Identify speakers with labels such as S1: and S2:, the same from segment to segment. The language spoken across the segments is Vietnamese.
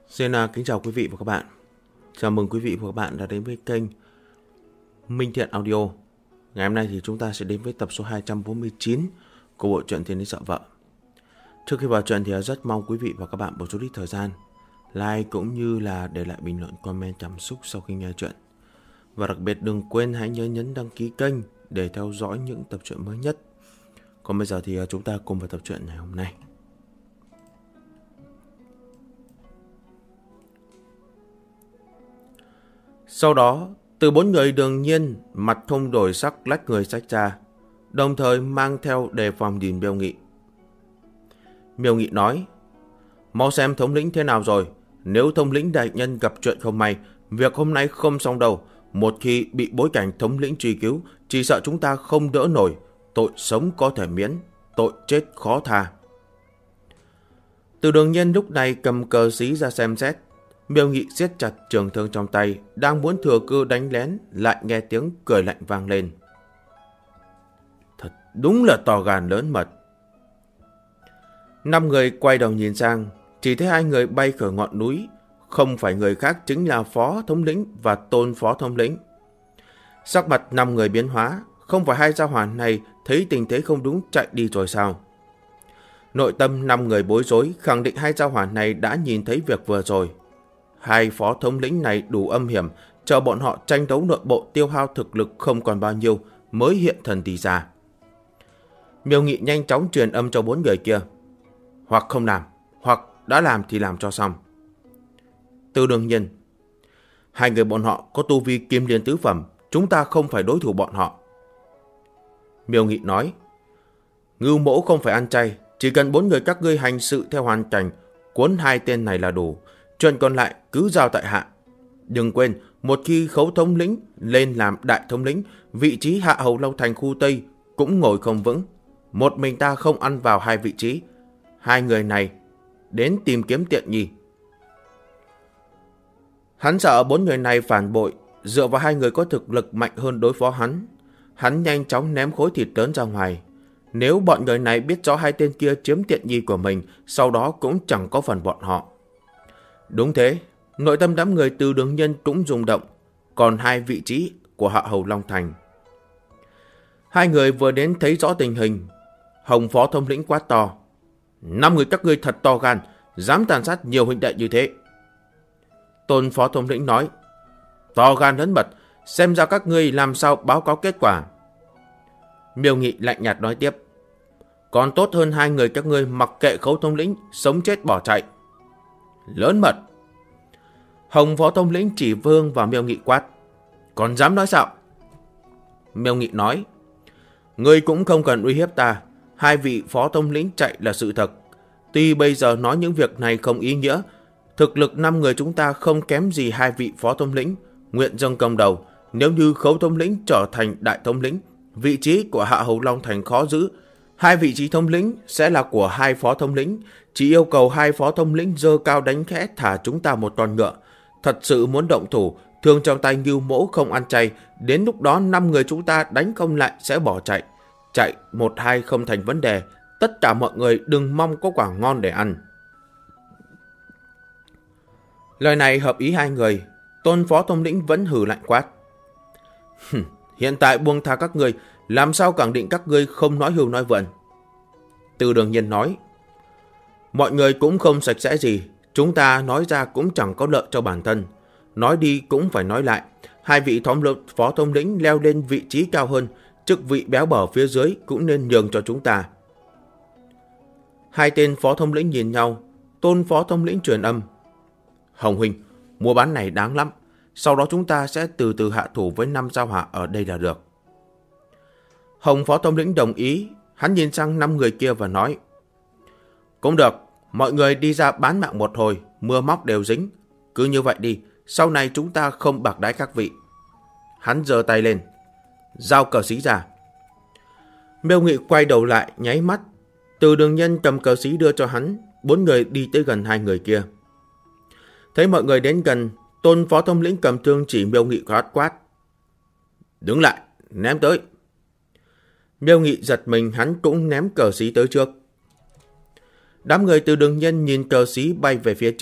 S1: Xin kính chào quý vị và các bạn. Chào mừng quý vị và các bạn đã đến với kênh Minh Thiện Audio. Ngày hôm nay thì chúng ta sẽ đến với tập số 249 của bộ truyện Thiên Lý Sợ Vợ. Trước khi vào truyện thì rất mong quý vị và các bạn bỏ chút ít thời gian like cũng như là để lại bình luận, comment cảm xúc sau khi nghe truyện. Và đặc biệt đừng quên hãy nhớ nhấn đăng ký kênh để theo dõi những tập truyện mới nhất. Còn bây giờ thì chúng ta cùng vào tập truyện ngày hôm nay. Sau đó, từ bốn người đương nhiên mặt không đổi sắc lách người sách ra, đồng thời mang theo đề phòng nhìn Miêu Nghị. Miêu Nghị nói: mau xem thống lĩnh thế nào rồi. Nếu thống lĩnh đại nhân gặp chuyện không may, việc hôm nay không xong đâu. Một khi bị bối cảnh thống lĩnh truy cứu, chỉ sợ chúng ta không đỡ nổi. Tội sống có thể miễn, tội chết khó tha. Từ đương nhiên lúc này cầm cờ xí ra xem xét. Miêu Nghị siết chặt trường thương trong tay, đang muốn thừa cơ đánh lén, lại nghe tiếng cười lạnh vang lên. Thật đúng là to gan lớn mật. 5 người quay đầu nhìn sang, chỉ thấy 2 người bay khỏi ngọn núi, không phải người khác chính là Phó Thống lĩnh và Tôn Phó Thống lĩnh. Sắc mặt 5 người biến hóa, không phải hai gia hỏa này thấy tình thế không đúng chạy đi rồi sao? Nội tâm 5 người bối rối, khẳng định hai gia hỏa này đã nhìn thấy việc vừa rồi. Hai phó thống lĩnh này đủ âm hiểm, chờ bọn họ tranh đấu nội bộ tiêu hao thực lực không còn bao nhiêu mới hiện thần tỷ ra. Miêu Nghị nhanh chóng truyền âm cho 4 người kia. Hoặc không làm, hoặc đã làm thì làm cho xong. Từ đương nhiên, 2 người bọn họ có tu vi kim liên tứ phẩm, chúng ta không phải đối thủ bọn họ. Miêu Nghị nói: Ngưu Mỗ không phải ăn chay, chỉ cần 4 người các ngươi hành sự theo hoàn cảnh, cuốn 2 tên này là đủ. Chuyện còn lại cứ giao tại hạ. Đừng quên, một khi Khấu thống lĩnh lên làm đại thống lĩnh, vị trí Hạ Hầu Lâu Thành khu Tây cũng ngồi không vững. Một mình ta không ăn vào 2 vị trí. 2 người này đến tìm kiếm tiện nghi. Hắn sợ 4 người này phản bội, dựa vào 2 người có thực lực mạnh hơn đối phó hắn. Hắn nhanh chóng ném khối thịt lớn ra ngoài. Nếu bọn người này biết rõ 2 tên kia chiếm tiện nghi của mình, sau đó cũng chẳng có phần bọn họ. Đúng thế, nội tâm đám người Từ đương nhân cũng rung động, còn 2 vị trí của Hạ Hầu Long Thành. 2 người vừa đến thấy rõ tình hình, Hồng Phó Thống lĩnh quát to: 5 người các ngươi thật to gan, dám tàn sát nhiều huynh đệ như thế. Tôn Phó Thống lĩnh nói: to gan lớn mật, xem ra các ngươi làm sao báo cáo kết quả. Miêu Nghị lạnh nhạt nói tiếp: còn tốt hơn 2 người các ngươi mặc kệ Khấu thống lĩnh sống chết bỏ chạy. Lớn mật. Hồng Phó Thống lĩnh chỉ Vương và Miêu Nghị quát: còn dám nói sao? Miêu Nghị nói: ngươi cũng không cần uy hiếp ta. 2 vị Phó Thống lĩnh chạy là sự thật. Tuy bây giờ nói những việc này không ý nghĩa, thực lực 5 người chúng ta không kém gì 2 vị Phó Thống lĩnh. Nguyện dâng công đầu. Nếu như Khấu thống lĩnh trở thành đại thống lĩnh, vị trí của Hạ Hầu Long Thành khó giữ. 2 vị trí thống lĩnh sẽ là của 2 phó thống lĩnh. Chỉ yêu cầu 2 phó thống lĩnh giơ cao đánh khẽ thả chúng ta một con ngựa. Thật sự muốn động thủ, thương trong tay Ngưu Mỗ không ăn chay. Đến lúc đó 5 người chúng ta đánh không lại sẽ bỏ chạy. Chạy 1-2 không thành vấn đề. Tất cả mọi người đừng mong có quả ngon để ăn. Lời này hợp ý 2 người. Tôn Phó Thống lĩnh vẫn hừ lạnh quát: hiện tại buông tha các ngươi, làm sao khẳng định các ngươi không nói hưu nói vượn? Từ đương nhiên nói: mọi người cũng không sạch sẽ gì, chúng ta nói ra cũng chẳng có lợi cho bản thân. Nói đi cũng phải nói lại, 2 vị phó thống lĩnh leo lên vị trí cao hơn, chức vị béo bở phía dưới cũng nên nhường cho chúng ta. 2 tên phó thống lĩnh nhìn nhau. Tôn Phó Thống lĩnh truyền âm: Hồng huynh, mua bán này đáng lắm, sau đó chúng ta sẽ từ từ hạ thủ với 5 giao hỏa ở đây là được. Hồng Phó Thống lĩnh đồng ý. Hắn nhìn sang 5 người kia và nói: cũng được, mọi người đi ra bán mạng một hồi, mưa móc đều dính. Cứ như vậy đi, sau này chúng ta không bạc đái các vị. Hắn giơ tay lên, giao cờ xí ra. Miêu Nghị quay đầu lại nháy mắt. Từ đương nhân cầm cờ xí đưa cho hắn. 4 người đi tới gần 2 người kia. Thấy mọi người đến gần, Tôn Phó Thống lĩnh cầm thương chỉ Miêu Nghị quát: đứng lại, ném tới. Miêu Nghị giật mình, hắn cũng ném cờ xí tới trước. Đám người Từ đương nhân nhìn cờ xí bay về phía trước,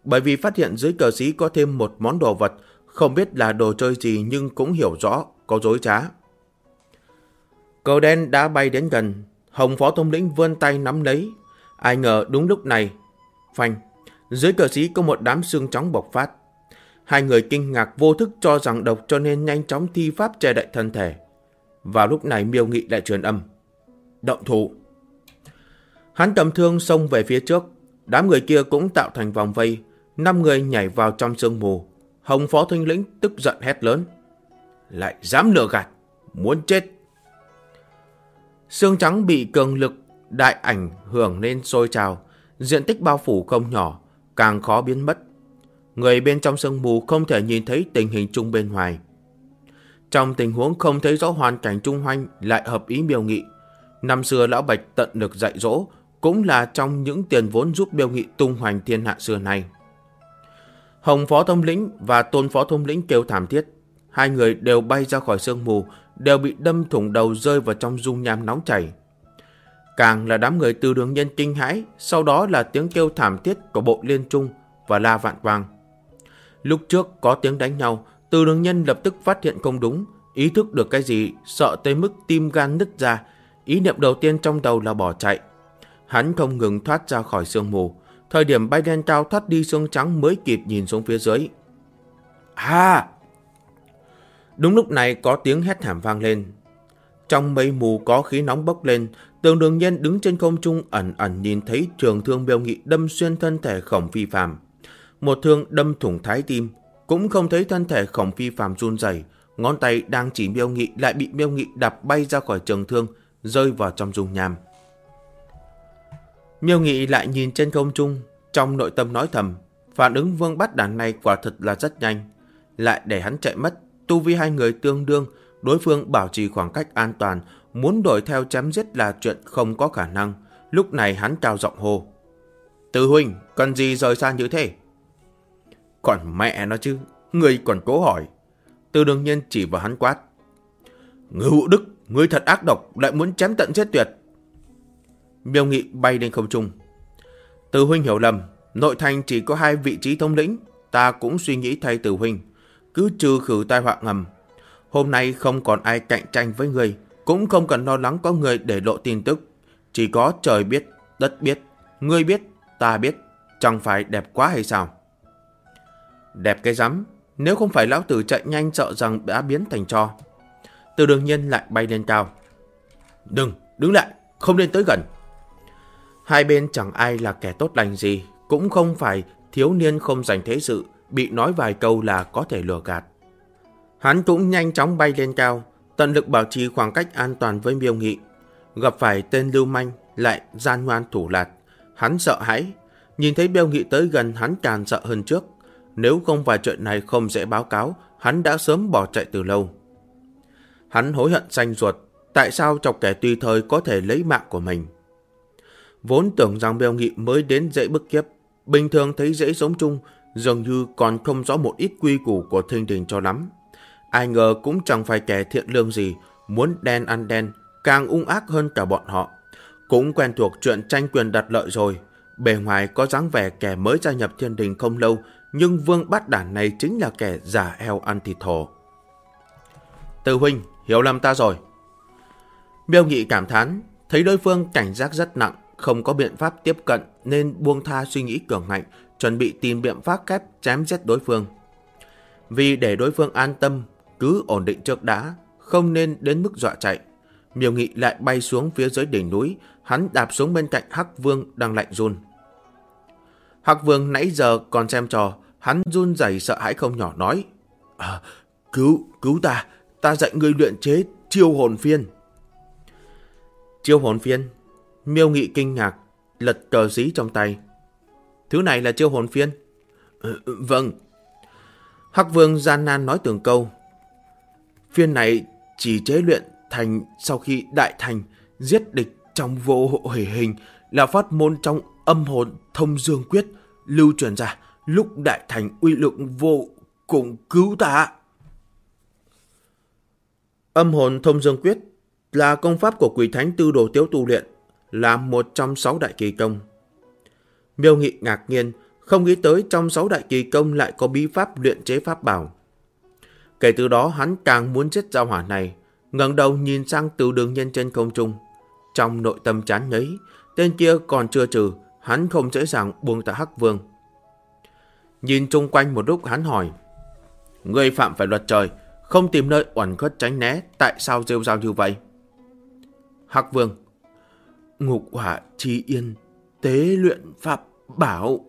S1: bởi vì phát hiện dưới cờ sĩ có thêm một món đồ vật, không biết là đồ chơi gì nhưng cũng hiểu rõ có dối trá. Cờ đen đã bay đến gần, Hồng phó thống lĩnh vươn tay nắm lấy. Ai ngờ đúng lúc này, phanh, dưới cờ sĩ có một đám xương trắng bộc phát. Hai người kinh ngạc vô thức cho rằng độc cho nên nhanh chóng thi pháp che đậy thân thể. Vào lúc này Miêu Nghị lại truyền âm: động thủ. Hắn cầm thương xông về phía trước, đám người kia cũng tạo thành vòng vây, 5 người nhảy vào trong sương mù. Hồng phó thống lĩnh tức giận hét lớn: lại dám lừa gạt, muốn chết. Xương trắng bị cường lực đại ảnh hưởng nên sôi trào, diện tích bao phủ không nhỏ, càng khó biến mất. Người bên trong sương mù không thể nhìn thấy tình hình chung bên ngoài. Trong tình huống không thấy rõ hoàn cảnh chung quanh lại hợp ý Miêu Nghị. Năm xưa Lão Bạch tận lực dạy dỗ, cũng là trong những tiền vốn giúp Miêu Nghị tung hoành thiên hạ xưa nay. Hồng phó thống lĩnh và Tôn phó thống lĩnh kêu thảm thiết. Hai người đều bay ra khỏi sương mù, đều bị đâm thủng đầu rơi vào trong dung nham nóng chảy. Càng là đám người Từ Đường Nhân kinh hãi, sau đó là tiếng kêu thảm thiết của Bộ Liên Trung và La Vạn Quang. Lúc trước có tiếng đánh nhau, Từ Đường Nhân lập tức phát hiện không đúng, ý thức được cái gì, sợ tới mức tim gan nứt ra. Ý niệm đầu tiên trong đầu là bỏ chạy. Hắn không ngừng thoát ra khỏi sương mù. Thời điểm bay lên cao thoát đi xương trắng mới kịp nhìn xuống phía dưới. Đúng lúc này có tiếng hét thảm vang lên. Trong mây mù có khí nóng bốc lên. Từ Đường Nhân đứng trên không trung ẩn ẩn nhìn thấy trường thương Miêu Nghị đâm xuyên thân thể Khổng Phi Phàm. Một thương đâm thủng thái tim, cũng không thấy thân thể Khổng Phi Phàm run rẩy, ngón tay đang chỉ Miêu Nghị lại bị Miêu Nghị đạp bay ra khỏi trường thương, rơi vào trong dung nham. Miêu Nghị lại nhìn trên không trung, trong nội tâm nói thầm, phản ứng Vương Bát Đản này quả thật là rất nhanh, lại để hắn chạy mất. Tu vi hai người tương đương, đối phương bảo trì khoảng cách an toàn, muốn đuổi theo chém giết là chuyện không có khả năng. Lúc này hắn cao giọng hô: Từ huynh, cần gì rời xa như thế? Còn mẹ nó chứ, người còn cố hỏi. Từ Đường Nhân chỉ vào hắn quát: Ngưu Đức, ngươi thật ác độc, lại muốn chém tận giết tuyệt. Miêu Nghị bay lên không trung: Từ huynh hiểu lầm, nội thành chỉ có 2 vị trí thống lĩnh, ta cũng suy nghĩ thay Từ huynh, cứ trừ khử tai họa ngầm. Hôm nay không còn ai cạnh tranh với người, cũng không cần lo lắng có người để lộ tin tức. Chỉ có trời biết, đất biết, ngươi biết, ta biết, chẳng phải đẹp quá hay sao? Đẹp cái rắm, nếu không phải lão tử chạy nhanh sợ rằng đã biến thành tro. Từ Đường Nhân lại bay lên cao: Đừng, đứng lại, không nên tới gần. Hai bên chẳng ai là kẻ tốt lành gì, cũng không phải thiếu niên không dành thế sự, bị nói vài câu là có thể lừa gạt. Hắn cũng nhanh chóng bay lên cao, tận lực bảo trì khoảng cách an toàn với Miêu Nghị. Gặp phải tên lưu manh lại gian ngoan thủ lạt, hắn sợ hãi. Nhìn thấy Miêu Nghị tới gần, hắn càng sợ hơn trước. Nếu không phải chuyện này không dễ báo cáo, hắn đã sớm bỏ chạy từ lâu. Hắn hối hận xanh ruột, tại sao chọc kẻ tùy thời có thể lấy mạng của mình. Vốn tưởng rằng Miêu Nghị mới đến dễ bức kiếp, bình thường thấy dễ sống chung, dường như còn không rõ một ít quy củ của Thinh Đình cho lắm. Ai ngờ cũng chẳng phải kẻ thiện lương gì, muốn đen ăn đen, càng ung ác hơn cả bọn họ. Cũng quen thuộc chuyện tranh quyền đặt lợi rồi, bề ngoài có dáng vẻ kẻ mới gia nhập Thiên Đình không lâu, nhưng Vương Bát Đản này chính là kẻ giả heo ăn thịt thổ. Từ huynh, hiểu lầm ta rồi. Miêu Nghị cảm thán, thấy đối phương cảnh giác rất nặng, không có biện pháp tiếp cận nên buông tha suy nghĩ cường ngạnh, chuẩn bị tìm biện pháp kép chém giết đối phương. Vì để đối phương an tâm, cứ ổn định trước đã, không nên đến mức dọa chạy. Miêu Nghị lại bay xuống phía dưới đỉnh núi, hắn đạp xuống bên cạnh Hắc Vương đang lạnh run. Hắc Vương nãy giờ còn xem trò, hắn run rẩy sợ hãi không nhỏ nói: Cứu ta dạy ngươi luyện chế chiêu hồn phiên. Chiêu hồn phiên? Miêu Nghị kinh ngạc, lật cờ xí trong tay. Thứ này là chiêu hồn phiên? Vâng. Hắc Vương gian nan nói từng câu. Phiên này chỉ chế luyện thành sau khi đại thành, giết địch trong vô hủy hình, là pháp môn trong âm hồn thông dương quyết, lưu truyền ra, lúc đại thành uy lực vô cùng, cứu ta. Âm hồn thông dương quyết là công pháp của Quỷ Thánh Tư Đồ Tiếu tu luyện, là một trong 6 đại kỳ công. Miêu Nghị ngạc nhiên, Không nghĩ tới trong 6 đại kỳ công lại có bí pháp luyện chế pháp bảo. Kể từ đó hắn càng muốn giết gia hỏa này, ngẩng đầu nhìn sang Từ Đường Nhân trên không trung. Trong nội tâm chán ngấy, tên kia còn chưa trừ, hắn không dễ dàng buông tha Hắc Vương. Nhìn chung quanh một lúc hắn hỏi, ngươi phạm phải luật trời, không tìm nơi uẩn khuất tránh né, tại sao rêu rao như vậy? Hắc Vương, ngục hỏa chi yên, tế luyện pháp bảo.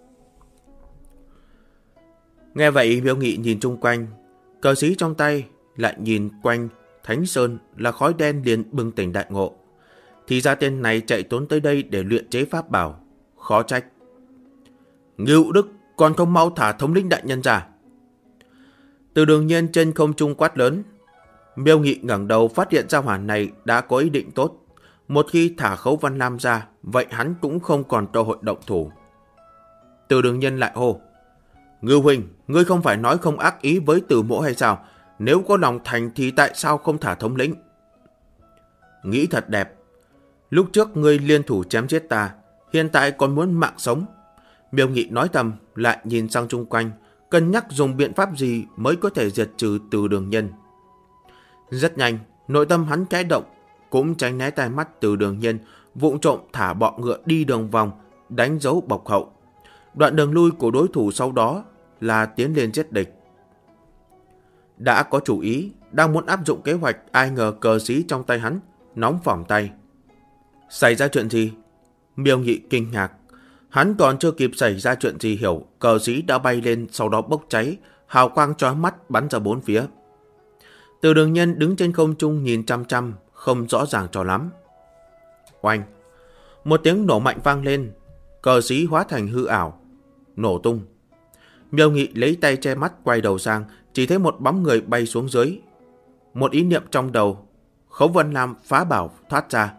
S1: Nghe vậy Miêu Nghị nhìn chung quanh, cờ xí trong tay lại nhìn quanh Thánh Sơn là khói đen liền bừng tỉnh đại ngộ. Thì ra tên này chạy trốn tới đây để luyện chế pháp bảo, khó trách. Ngưu Đức còn không mau thả thống lĩnh đại nhân ra. Từ Đường Nhiên trên không trung quát lớn. Miêu Nghị ngẩng đầu phát hiện ra hỏa này đã có ý định tốt. Một khi thả Khấu Văn Lam ra, vậy hắn cũng không còn cơ hội động thủ. Từ Đường Nhiên lại hô, Ngưu huynh, ngươi không phải nói không ác ý với Từ Mỗ hay sao? Nếu có lòng thành thì tại sao không thả thống lĩnh? Nghĩ thật đẹp. Lúc trước ngươi liên thủ chém giết ta, hiện tại còn muốn mạng sống. Miêu Nghị nói thầm, lại nhìn sang chung quanh, cân nhắc dùng biện pháp gì mới có thể diệt trừ Từ Đường Nhân. Rất nhanh, nội tâm hắn khẽ động, cũng tránh né tai mắt Từ Đường Nhân, vụng trộm thả bọ ngựa đi đường vòng, đánh dấu bọc hậu. Đoạn đường lui của đối thủ sau đó là tiến lên giết địch. Đã có chủ ý, đang muốn áp dụng kế hoạch, ai ngờ cờ xí trong tay hắn nóng phỏng tay. Xảy ra chuyện gì? Miêu Nghị kinh ngạc. Hắn còn chưa kịp xảy ra chuyện gì hiểu, cờ xí đã bay lên, sau đó bốc cháy, hào quang chói mắt bắn ra bốn phía. Từ Đường Nhân đứng trên không trung nhìn chăm chăm, không rõ ràng cho lắm. Oanh! Một tiếng nổ mạnh vang lên, cờ xí hóa thành hư ảo, nổ tung. Miêu Nghị lấy tay che mắt quay đầu sang, chỉ thấy một bóng người bay xuống dưới. Một ý niệm trong đầu, Khấu Vân Lam phá bảo thoát ra.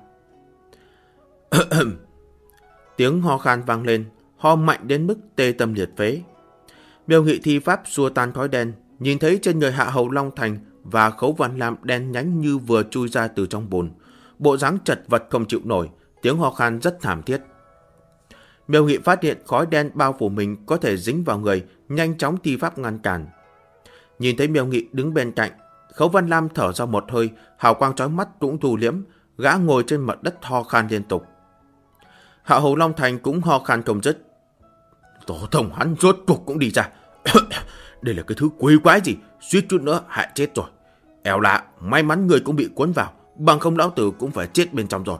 S1: Tiếng ho khan vang lên, ho mạnh đến mức tê tâm liệt phế. Miêu Nghị thi pháp xua tan khói đen, nhìn thấy trên người Hạ Hầu Long Thành và Khấu Vân Lam đen nhánh như vừa chui ra từ trong bùn, bộ dáng chật vật không chịu nổi, tiếng ho khan rất thảm thiết. Miêu Nghị phát hiện khói đen bao phủ mình có thể dính vào người, nhanh chóng thi pháp ngăn cản. Nhìn thấy Miêu Nghị đứng bên cạnh, Khấu Vân Lam thở ra một hơi, hào quang chói mắt cũng thu liễm, gã ngồi trên mặt đất ho khan liên tục. Hạ Hầu Long Thành cũng ho khan không dứt. Tổ thông hắn rốt cuộc cũng đi ra. Đây là cái thứ quỷ quái gì, suýt chút nữa hại chết rồi. Eo lạ, may mắn người cũng bị cuốn vào, bằng không lão tử cũng phải chết bên trong rồi.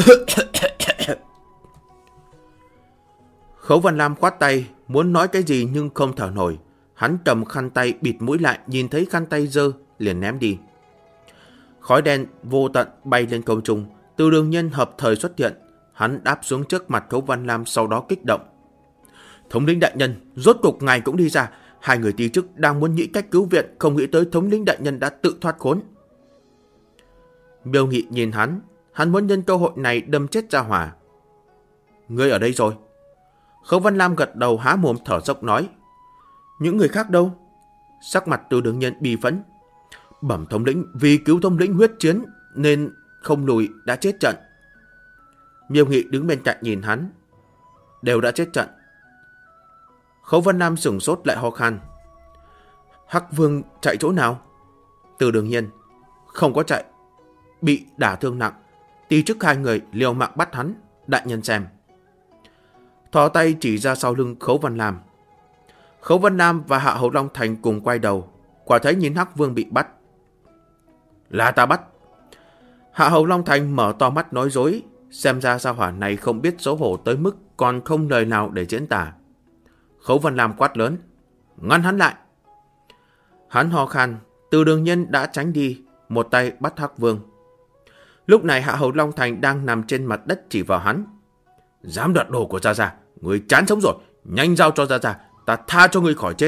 S1: Khấu Văn Lam khoát tay, muốn nói cái gì nhưng không thở nổi. Hắn cầm khăn tay bịt mũi lại, nhìn thấy khăn tay dơ, liền ném đi. Khói đen vô tận bay lên không trung, Từ Đường Nhân hợp thời xuất hiện. Hắn đáp xuống trước mặt Khấu Văn Lam, sau đó kích động. Thống lĩnh đại nhân, rốt cục ngài cũng đi ra. Hai người tí chức đang muốn nghĩ cách cứu viện, không nghĩ tới thống lĩnh đại nhân đã tự thoát khốn. Miêu Nghị nhìn hắn muốn nhân cơ hội này đâm chết gia hỏa. Ngươi ở đây rồi. Khấu Văn Lam gật đầu há mồm thở dốc nói. Những người khác đâu? Sắc mặt Từ Đường Nhân bi phẫn. Bẩm thống lĩnh, vì cứu thống lĩnh huyết chiến nên không lùi đã chết trận. Miêu Nghị đứng bên cạnh nhìn hắn. Đều đã chết trận. Khấu Văn Lam sửng sốt lại ho khan. Hắc Vương chạy chỗ nào? Từ Đường Nhân. Không có chạy. Bị đả thương nặng. Tí chức hai người liều mạng bắt hắn. Đại nhân xem. Thò tay chỉ ra sau lưng Khấu Văn Lam. Khấu Văn Lam và Hạ Hầu Long Thành cùng quay đầu. Quả thấy nhìn Hắc Vương bị bắt. Là ta bắt. Hạ Hầu Long Thành mở to mắt nói dối. Xem ra gia hỏa này không biết xấu hổ tới mức còn không lời nào để diễn tả. Khấu Văn Lam quát lớn. Ngăn hắn lại. Hắn ho khan. Từ Đường Nhân đã tránh đi, một tay bắt Hắc Vương. Lúc này Hạ Hầu Long Thành đang nằm trên mặt đất chỉ vào hắn. Dám đoạt đồ của Gia Gia, người chán sống rồi, nhanh giao cho Gia Gia, ta tha cho người khỏi chết.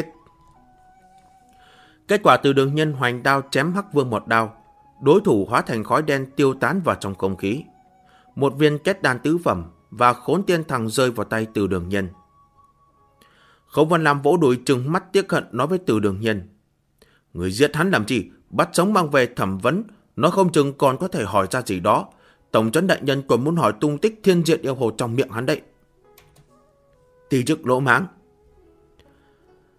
S1: Kết quả Từ Đường Nhân hoành đao chém Hắc Vương một đao, đối thủ hóa thành khói đen tiêu tán vào trong không khí. Một viên kết đan tứ phẩm và Khốn Tiên Thằng rơi vào tay Từ Đường Nhân. Khấu Văn Lam vỗ đùi trừng mắt tiếc hận nói với Từ Đường Nhân. Người giết hắn làm gì, bắt sống mang về thẩm vấn, nó không chừng còn có thể hỏi ra gì đó. Tổng trấn đại nhân còn muốn hỏi tung tích Thiên Diện Yêu Hồ trong miệng hắn đấy. Tí chức lỗ mãng,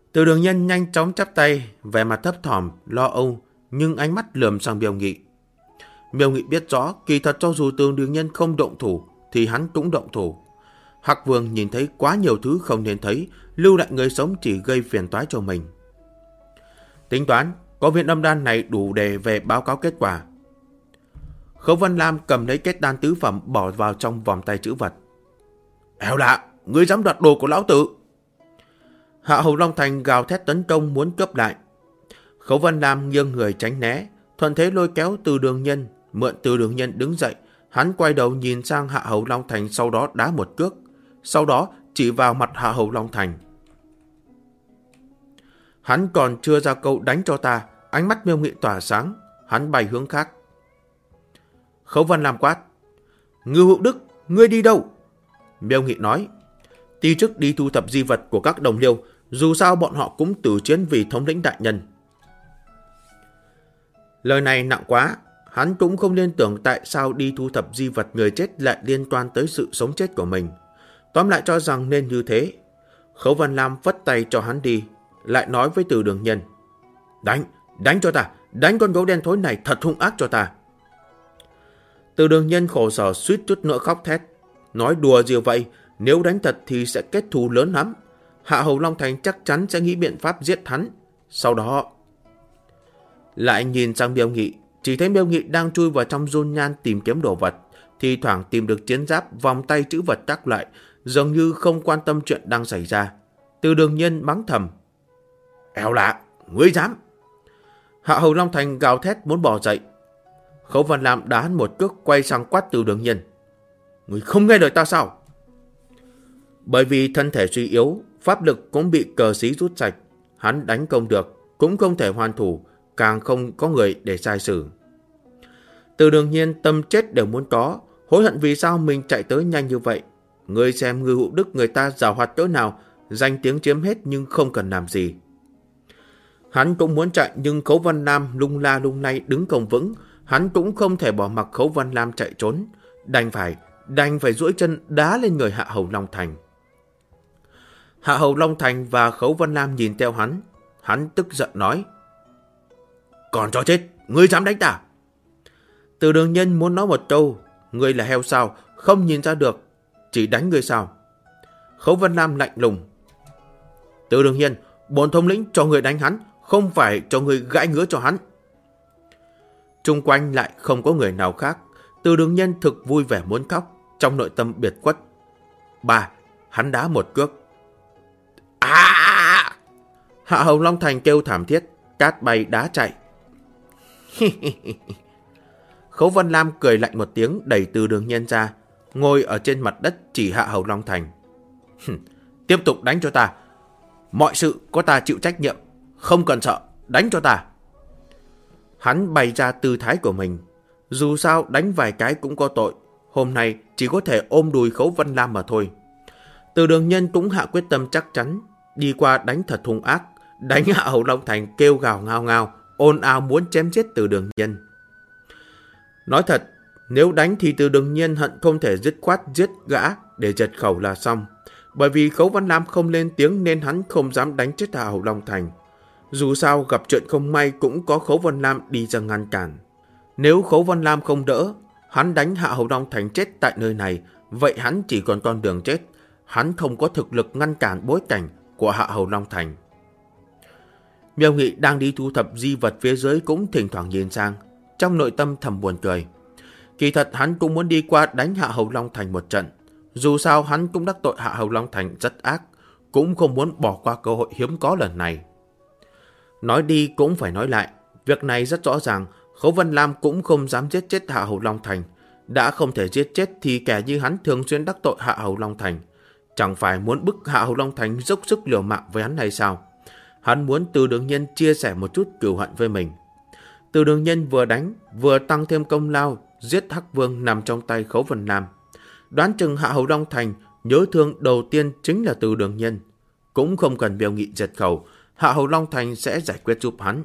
S1: Từ Đường Nhân nhanh chóng chắp tay, vẻ mặt thấp thỏm, lo âu, nhưng ánh mắt lườm sang Miêu Nghị. Miêu Nghị biết rõ, kỳ thật cho dù Từ Đường Nhân không động thủ, thì hắn cũng động thủ. Hắc Vương nhìn thấy quá nhiều thứ không nên thấy, lưu lại người sống chỉ gây phiền toái cho mình. Tính toán, có viên âm đan này đủ để về báo cáo kết quả. Khấu Vân Lam cầm lấy kết đan tứ phẩm bỏ vào trong vòng tay trữ vật. Éo lạ, ngươi dám đoạt đồ của lão tử! Hạ Hầu Long Thành gào thét tấn công muốn cướp lại. Khấu Vân Lam nghiêng người tránh né, thuận thế lôi kéo Từ Đường Nhân, mượn Từ Đường Nhân đứng dậy. Hắn quay đầu nhìn sang Hạ Hầu Long Thành, sau đó đá một cước, sau đó chỉ vào mặt Hạ Hầu Long Thành. Hắn còn chưa ra câu đánh cho ta, ánh mắt Miêu Nghị tỏa sáng, hắn bay hướng khác. Khấu Vân Lam quát, Ngưu Hữu Đức, ngươi đi đâu? Miêu Nghị nói, ti chức đi thu thập di vật của các đồng liêu, dù sao bọn họ cũng tử chiến vì thống lĩnh đại nhân. Lời này nặng quá, hắn cũng không liên tưởng tại sao đi thu thập di vật người chết lại liên quan tới sự sống chết của mình. Tóm lại cho rằng nên như thế. Khấu Vân Lam phất tay cho hắn đi, lại nói với Từ Đường Nhân, đánh cho ta, đánh con gấu đen thối này thật hung ác cho ta. Từ Đường Nhân khổ sở suýt chút nữa khóc thét, nói đùa gì vậy, nếu đánh thật thì sẽ kết thù lớn lắm. Hạ Hầu Long Thành chắc chắn sẽ nghĩ biện pháp giết hắn. Sau đó lại nhìn sang Miêu Nghị, chỉ thấy Miêu Nghị đang chui vào trong dung nhan tìm kiếm đồ vật, thì thoảng tìm được chiến giáp, vòng tay trữ vật các loại, dường như không quan tâm chuyện đang xảy ra. Từ Đường Nhân mắng thầm, éo lạ, ngươi dám! Hạ Hầu Long Thành gào thét muốn bỏ dậy. Khấu Vân Lam đá hắn một cước, quay sang quát Từ Đường Nhân, ngươi không nghe lời ta sao? Bởi vì thân thể suy yếu, pháp lực cũng bị cờ sĩ rút sạch, hắn đánh không được, cũng không thể hoàn thủ, càng không có người để sai xử. Từ Đường Nhân tâm chết đều muốn có, hối hận vì sao mình chạy tới nhanh như vậy. Ngươi xem Ngưu Hữu Đức người ta giàu hoạt cỡ nào, danh tiếng chiếm hết nhưng không cần làm gì. Hắn cũng muốn chạy, nhưng Khấu Vân Lam lung la lung lay đứng không vững, hắn cũng không thể bỏ mặc Khấu Vân Lam chạy trốn, đành phải duỗi chân đá lên người Hạ Hầu Long Thành. Hạ Hầu Long Thành và Khấu Vân Lam nhìn theo hắn tức giận nói, còn cho chết, ngươi dám đánh ta? Từ Đường Nhân muốn nói một câu, ngươi là heo sao, không nhìn ra được, chỉ đánh ngươi sao? Khấu Vân Lam lạnh lùng, Từ Đường Nhân, bổn thống lĩnh cho ngươi đánh hắn, không phải cho ngươi gãi ngứa cho hắn. Chung quanh lại không có người nào khác. Từ Đường Nhân thực vui vẻ muốn khóc, trong nội tâm biệt quất. Hắn đá một cước. Hạ Hầu Long Thành kêu thảm thiết, cát bay đá chạy. Khấu Vân Lam cười lạnh một tiếng, đẩy Từ Đường Nhân ra, ngồi ở trên mặt đất chỉ Hạ Hầu Long Thành. Tiếp tục đánh cho ta, mọi sự có ta chịu trách nhiệm, không cần sợ, đánh cho ta. Hắn bày ra tư thái của mình, dù sao đánh vài cái cũng có tội, hôm nay chỉ có thể ôm đùi Khấu Vân Lam mà thôi. Từ Đường Nhân cũng hạ quyết tâm chắc chắn, đi qua đánh thật hung ác, đánh Hạ Hầu Long Thành kêu gào ngao ngao, ồn ào muốn chém giết Từ Đường Nhân. Nói thật, nếu đánh thì Từ Đường Nhân hận không thể dứt khoát giết gã để giật khẩu là xong. Bởi vì Khấu Vân Lam không lên tiếng nên hắn không dám đánh chết Hạ Hầu Long Thành. Dù sao gặp chuyện không may cũng có Khấu Vân Lam đi ra ngăn cản. Nếu Khấu Vân Lam không đỡ, hắn đánh Hạ Hầu Long Thành chết tại nơi này, vậy hắn chỉ còn con đường chết. Hắn không có thực lực ngăn cản bối cảnh của Hạ Hầu Long Thành. Miêu Nghị đang đi thu thập di vật phía dưới cũng thỉnh thoảng nhìn sang, trong nội tâm thầm buồn cười. Kỳ thật hắn cũng muốn đi qua đánh Hạ Hầu Long Thành một trận. Dù sao hắn cũng đắc tội Hạ Hầu Long Thành rất ác, cũng không muốn bỏ qua cơ hội hiếm có lần này. Nói đi cũng phải nói lại, việc này rất rõ ràng, Khấu Vân Lam cũng không dám giết chết Hạ Hầu Long Thành. Đã không thể giết chết thì kẻ như hắn thường xuyên đắc tội Hạ Hầu Long Thành. Chẳng phải muốn bức Hạ Hầu Long Thành dốc sức liều mạng với hắn hay sao? Hắn muốn Từ Đường Nhân chia sẻ một chút cừu hận với mình. Từ Đường Nhân vừa đánh, vừa tăng thêm công lao, giết Hắc Vương nằm trong tay Khấu Vân Lam. Đoán chừng Hạ Hầu Long Thành nhớ thương đầu tiên chính là Từ Đường Nhân. Cũng không cần Miêu Nghị diệt khẩu, Hạ Hầu Long Thành sẽ giải quyết giúp hắn.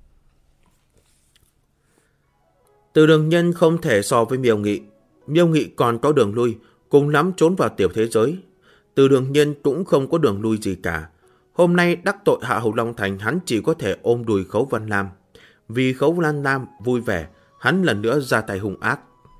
S1: Từ Đường Nhân không thể so với Miêu Nghị. Miêu Nghị còn có đường lui, cùng lắm trốn vào tiểu thế giới. Từ Đường Nhân cũng không có đường lui gì cả. Hôm nay đắc tội Hạ Hầu Long Thành, hắn chỉ có thể ôm đùi Khấu Vân Lam. Vì Khấu Vân Lam vui vẻ, hắn lần nữa ra tay hung ác.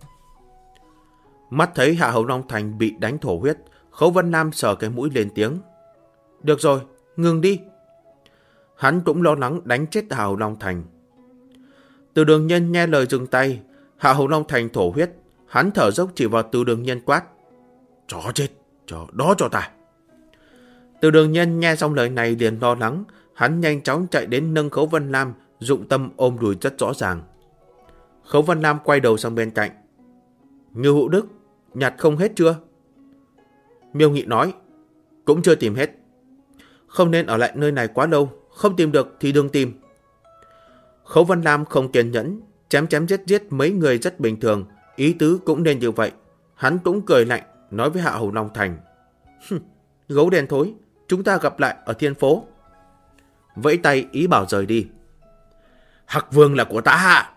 S1: Mắt thấy Hạ Hầu Long Thành bị đánh thổ huyết, Khấu Vân Lam sờ cái mũi lên tiếng. Được rồi, ngừng đi. Hắn cũng lo lắng đánh chết Hạ Hầu Long Thành. Từ Đường Nhân nghe lời dừng tay. Hạ Hầu Long Thành thổ huyết, hắn thở dốc chỉ vào Từ Đường Nhân quát. Chó chết, đó cho ta. Từ Đường Nhân nghe xong lời này liền lo lắng, hắn nhanh chóng chạy đến nâng Khấu Vân Lam, dụng tâm ôm đùi rất rõ ràng. Khấu Vân Lam quay đầu sang bên cạnh. Ngưu Hữu Đức, nhặt không hết chưa? Miêu Nghị nói, cũng chưa tìm hết. Không nên ở lại nơi này quá lâu, không tìm được thì đừng tìm. Khấu Vân Lam không kiên nhẫn, chém giết mấy người rất bình thường, ý tứ cũng nên như vậy. Hắn cũng cười lạnh, nói với Hạ Hầu Long Thành. Gấu đen thối, chúng ta gặp lại ở Thiên Phố. Vẫy tay ý bảo rời đi. Hắc Vương là của ta hạ.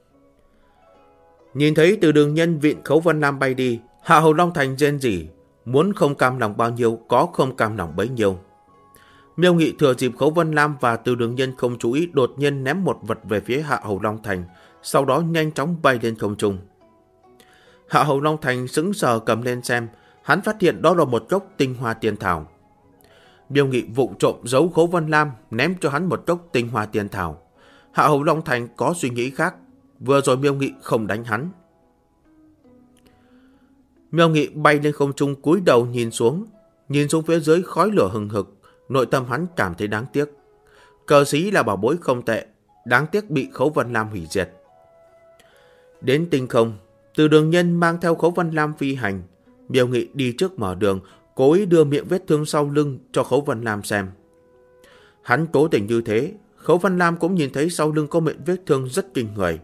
S1: Nhìn thấy Từ Đường Nhân vịn Khấu Vân Lam bay đi, Hạ Hầu Long Thành rên rỉ, muốn không cam lòng bao nhiêu có không cam lòng bấy nhiêu. Miêu Nghị thừa dịp Khấu Vân Lam và Từ Đường Nhân không chú ý, đột nhiên ném một vật về phía Hạ Hầu Long Thành, sau đó nhanh chóng bay lên không trung. Hạ Hầu Long Thành sững sờ cầm lên xem, hắn phát hiện đó là một cốc tinh hoa tiên thảo. Miêu Nghị vụng trộm giấu Khấu Vân Lam, ném cho hắn một cốc tinh hoa tiên thảo. Hạ Hầu Long Thành có suy nghĩ khác, vừa rồi Miêu Nghị không đánh hắn. Miêu Nghị bay lên không trung cúi đầu nhìn xuống phía dưới khói lửa hừng hực, nội tâm hắn cảm thấy đáng tiếc. Cờ xí là bảo bối không tệ, đáng tiếc bị Khấu Vân Lam hủy diệt. Đến tinh không, Từ Đường Nhân mang theo Khấu Vân Lam phi hành. Miêu Nghị đi trước mở đường, cố ý đưa miệng vết thương sau lưng cho Khấu Vân Lam xem. Hắn cố tình như thế, Khấu Vân Lam cũng nhìn thấy sau lưng có miệng vết thương rất kinh người.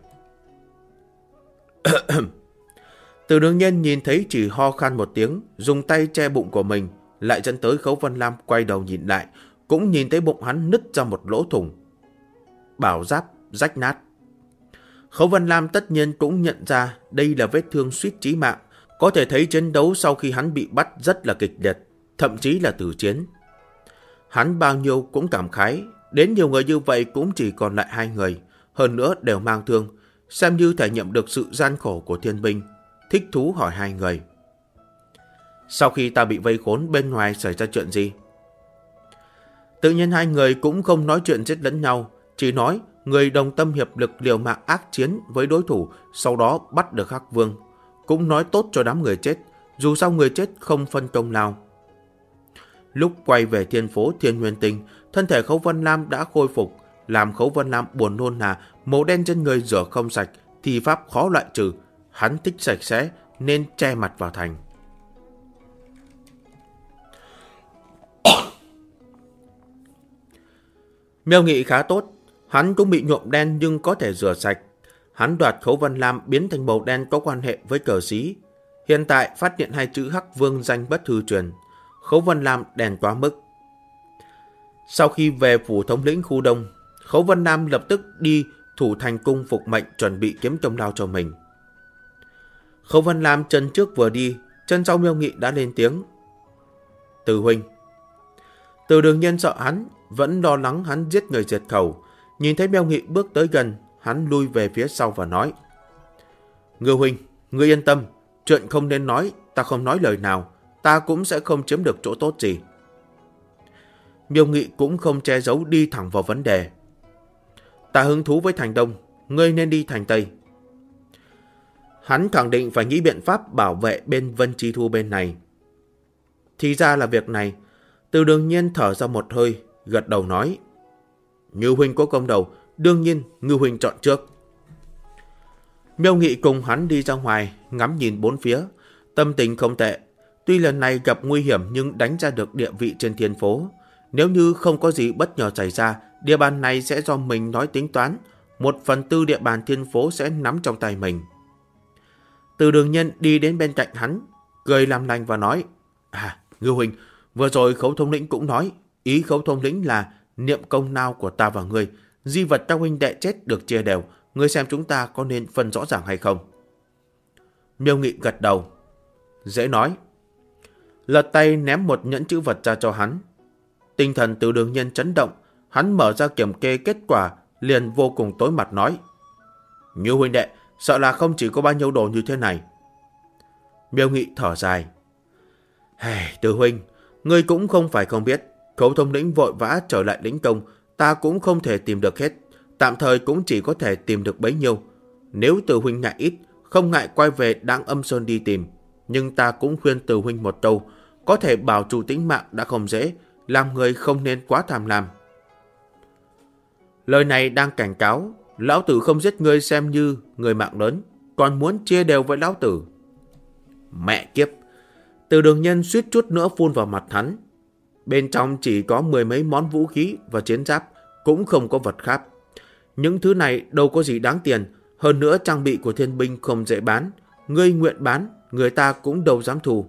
S1: Từ Đường Nhân nhìn thấy chỉ ho khan một tiếng, dùng tay che bụng của mình, lại dẫn tới Khấu Vân Lam quay đầu nhìn lại, cũng nhìn thấy bụng hắn nứt ra một lỗ thủng. Bảo giáp rách nát. Khấu Vân Lam tất nhiên cũng nhận ra đây là vết thương suýt chí mạng, có thể thấy chiến đấu sau khi hắn bị bắt rất là kịch liệt, thậm chí là tử chiến. Hắn bao nhiêu cũng cảm khái, đến nhiều người như vậy cũng chỉ còn lại 2 người, hơn nữa đều mang thương, xem như thể nghiệm được sự gian khổ của thiên binh. Thích thú hỏi 2 người. Sau khi ta bị vây khốn bên ngoài xảy ra chuyện gì? Tự nhiên 2 người cũng không nói chuyện giết lẫn nhau, chỉ nói người đồng tâm hiệp lực liều mạng ác chiến với đối thủ, sau đó bắt được Hắc Vương. Cũng nói tốt cho đám người chết, dù sao người chết không phân công lao. Lúc quay về Thiên Phố Thiên Nguyên Tinh, thân thể Khấu Vân Lam đã khôi phục, làm Khấu Vân Lam buồn nôn là màu đen trên người rửa không sạch, thì pháp khó loại trừ. Hắn thích sạch sẽ nên che mặt vào thành. Miêu Nghị khá tốt, hắn cũng bị nhuộm đen nhưng có thể rửa sạch. Hắn đoạt Khấu Vân Lam biến thành màu đen có quan hệ với cờ xí. Hiện tại phát hiện 2 chữ Hắc Vương danh bất hư truyền. Khấu Vân Lam đèn quá mức. Sau khi về phủ thống lĩnh khu đông, Khấu Vân Lam lập tức đi thủ thành cung phục mệnh, chuẩn bị kiếm công lao cho mình. Khấu Vân Lam chân trước vừa đi, chân sau Miêu Nghị đã lên tiếng. Từ huynh. Từ Đường Nhân sợ hắn, vẫn lo lắng hắn giết người diệt khẩu. Nhìn thấy Miêu Nghị bước tới gần, hắn lui về phía sau và nói. Ngưu huynh, ngươi yên tâm, chuyện không nên nói, ta không nói lời nào, ta cũng sẽ không chiếm được chỗ tốt gì. Miêu Nghị cũng không che giấu, đi thẳng vào vấn đề. Ta hứng thú với thành Đông, ngươi nên đi thành Tây. Hắn khẳng định phải nghĩ biện pháp bảo vệ bên Vân Chi Thu bên này. Thì ra là việc này. Từ Đường Nhiên thở ra một hơi, gật đầu nói. Ngưu huynh có công đầu, đương nhiên Ngưu huynh chọn trước. Miêu Nghị cùng hắn đi ra ngoài, ngắm nhìn bốn phía, tâm tình không tệ. Tuy lần này gặp nguy hiểm nhưng đánh ra được địa vị trên Thiên Phố. Nếu như không có gì bất ngờ xảy ra, địa bàn này sẽ do mình nói tính toán. 1/4 địa bàn Thiên Phố sẽ nắm trong tay mình. Từ Đường Nhân đi đến bên cạnh hắn, cười làm lành và nói. Ngưu huynh, vừa rồi Khấu thống lĩnh cũng nói, ý Khấu thống lĩnh là niệm công lao của ta và ngươi, di vật ta huynh đệ chết được chia đều, ngươi xem chúng ta có nên phân rõ ràng hay không? Miêu Nghị gật đầu. Dễ nói. Lật tay ném một nhẫn chữ vật ra cho hắn. tinh thần Từ Đường Nhân chấn động, hắn mở ra kiểm kê kết quả, liền vô cùng tối mặt nói: Như huynh đệ, sợ là không chỉ có bao nhiêu đồ như thế này. Miêu Nghị thở dài: Từ huynh, ngươi cũng không phải không biết, Khấu thống lĩnh vội vã trở lại lĩnh công, ta cũng không thể tìm được hết, tạm thời cũng chỉ có thể tìm được bấy nhiêu. Nếu Từ huynh ngại ít, không ngại quay về Đáng Âm Sơn đi tìm, nhưng ta cũng khuyên Từ huynh một câu, có thể bảo trụ tính mạng đã không dễ, làm người không nên quá tham lam. Lời này đang cảnh cáo, lão tử không giết ngươi xem như người mạng lớn, còn muốn chia đều với lão tử. Mẹ kiếp! Từ Đường Nhân suýt chút nữa phun vào mặt hắn. Bên trong chỉ có 10 mấy món vũ khí và chiến giáp, cũng không có vật khác. Những thứ này đâu có gì đáng tiền, hơn nữa trang bị của thiên binh không dễ bán. Ngươi nguyện bán, người ta cũng đâu dám thù.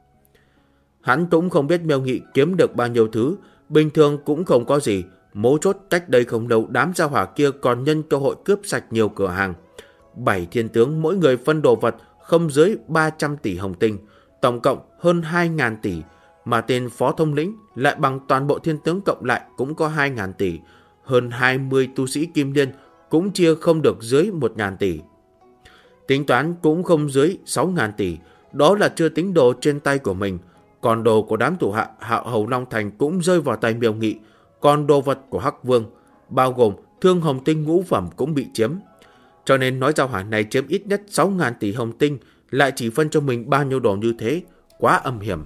S1: Hắn cũng không biết Miêu Nghị kiếm được bao nhiêu thứ, bình thường cũng không có gì. Mấu chốt cách đây không lâu, đám gia hỏa kia còn nhân cơ hội cướp sạch nhiều cửa hàng. 7 thiên tướng mỗi người phân đồ vật không dưới 300 tỷ hồng tinh, tổng cộng hơn 2.000 tỷ, mà tên phó thống lĩnh lại bằng toàn bộ thiên tướng cộng lại cũng có 2.000 tỷ, hơn 20 tu sĩ kim liên cũng chia không được dưới 1.000 tỷ. Tính toán cũng không dưới 6.000 tỷ, đó là chưa tính đồ trên tay của mình, còn đồ của đám thủ hạ Hạo Hầu Long Thành cũng rơi vào tay Miêu Nghị, còn đồ vật của Hắc Vương, bao gồm thương hồng tinh ngũ phẩm cũng bị chiếm. Cho nên nói giao hỏa này chiếm ít nhất 6.000 tỷ hồng tinh, lại chỉ phân cho mình bao nhiêu đồ như thế, quá âm hiểm.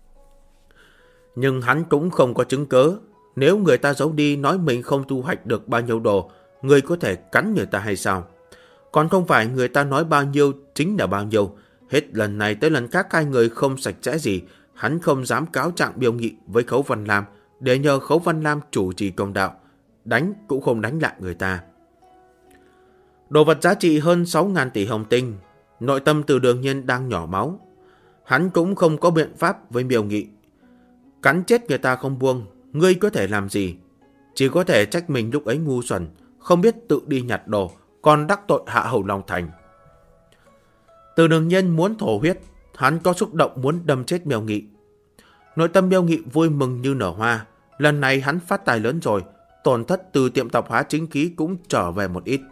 S1: Nhưng hắn cũng không có chứng cớ, nếu người ta giấu đi nói mình không thu hoạch được bao nhiêu đồ, người có thể cắn người ta hay sao? Còn không phải người ta nói bao nhiêu chính là bao nhiêu, hết lần này tới lần khác hai người không sạch sẽ gì, hắn không dám cáo trạng Miêu Nghị với Khấu Văn Lam, để nhờ Khấu Văn Lam chủ trì công đạo, đánh cũng không đánh lại người ta. Đồ vật giá trị hơn 6.000 tỷ hồng tinh, nội tâm Từ Đường Nhân đang nhỏ máu. Hắn cũng không có biện pháp với Miêu Nghị. Cắn chết người ta không buông, ngươi có thể làm gì? Chỉ có thể trách mình lúc ấy ngu xuẩn, không biết tự đi nhặt đồ, còn đắc tội Hạ Hầu Long Thành. Từ Đường Nhân muốn thổ huyết, hắn có xúc động muốn đâm chết Miêu Nghị. Nội tâm Miêu Nghị vui mừng như nở hoa, lần này hắn phát tài lớn rồi, tổn thất từ tiệm tạp hóa chính khí cũng trở về một ít.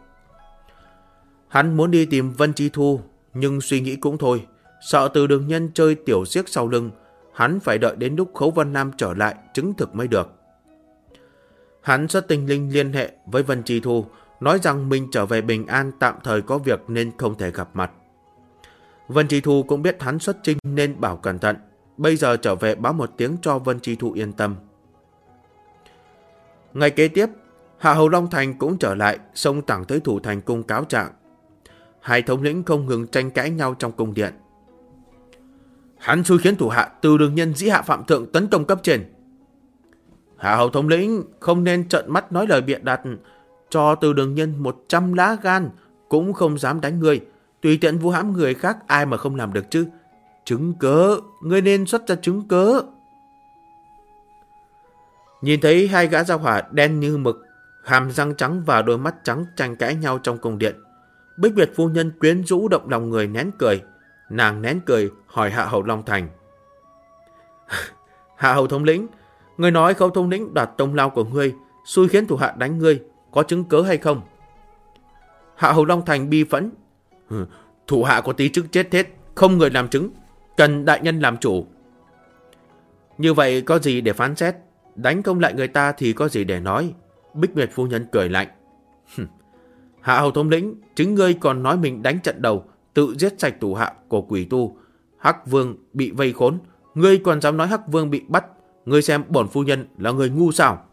S1: Hắn muốn đi tìm Vân Chi Thu, nhưng suy nghĩ cũng thôi, sợ Từ Đường Nhân chơi tiểu xiếc sau lưng, hắn phải đợi đến lúc Khấu Văn Lam trở lại chứng thực mới được. Hắn xuất tinh linh liên hệ với Vân Chi Thu, nói rằng mình trở về bình an, tạm thời có việc nên không thể gặp mặt. Vân Chi Thu cũng biết hắn xuất chinh nên bảo cẩn thận, bây giờ trở về báo một tiếng cho Vân Chi Thu yên tâm. Ngày kế tiếp, Hạ Hầu Long Thành cũng trở lại, xông thẳng tới Thủ Thành cung cáo trạng. Hai thống lĩnh không ngừng tranh cãi nhau trong cung điện. Hắn xui khiến thủ hạ Từ Đường Nhân dĩ hạ phạm thượng tấn công cấp trên. Hạ Hầu thống lĩnh không nên trợn mắt nói lời bịa đặt, cho Từ Đường Nhân 100 lá gan cũng không dám đánh ngươi, tùy tiện vu hãm người khác ai mà không làm được chứ. Chứng cớ, ngươi nên xuất ra chứng cớ. Nhìn thấy hai gã gia hỏa đen như mực, hàm răng trắng và đôi mắt trắng tranh cãi nhau trong cung điện, Bích Nguyệt phu nhân quyến rũ động lòng người nén cười. Nàng nén cười hỏi Hạ Hầu Long Thành. Hạ Hầu thống lĩnh, ngươi nói Khấu thống lĩnh đoạt công lao của ngươi, xui khiến thủ hạ đánh ngươi, có chứng cớ hay không? Hạ Hầu Long Thành bi phẫn. Thủ hạ có tí chức chết hết, không người làm chứng, cần đại nhân làm chủ. Như vậy có gì để phán xét? Đánh không lại người ta thì có gì để nói? Bích Nguyệt phu nhân cười lạnh. Hạ Hầu thống lĩnh, chính ngươi còn nói mình đánh trận đầu, tự giết sạch thủ hạ của quỷ tu. Hắc Vương bị vây khốn, ngươi còn dám nói Hắc Vương bị bắt, ngươi xem bổn phu nhân là người ngu sao?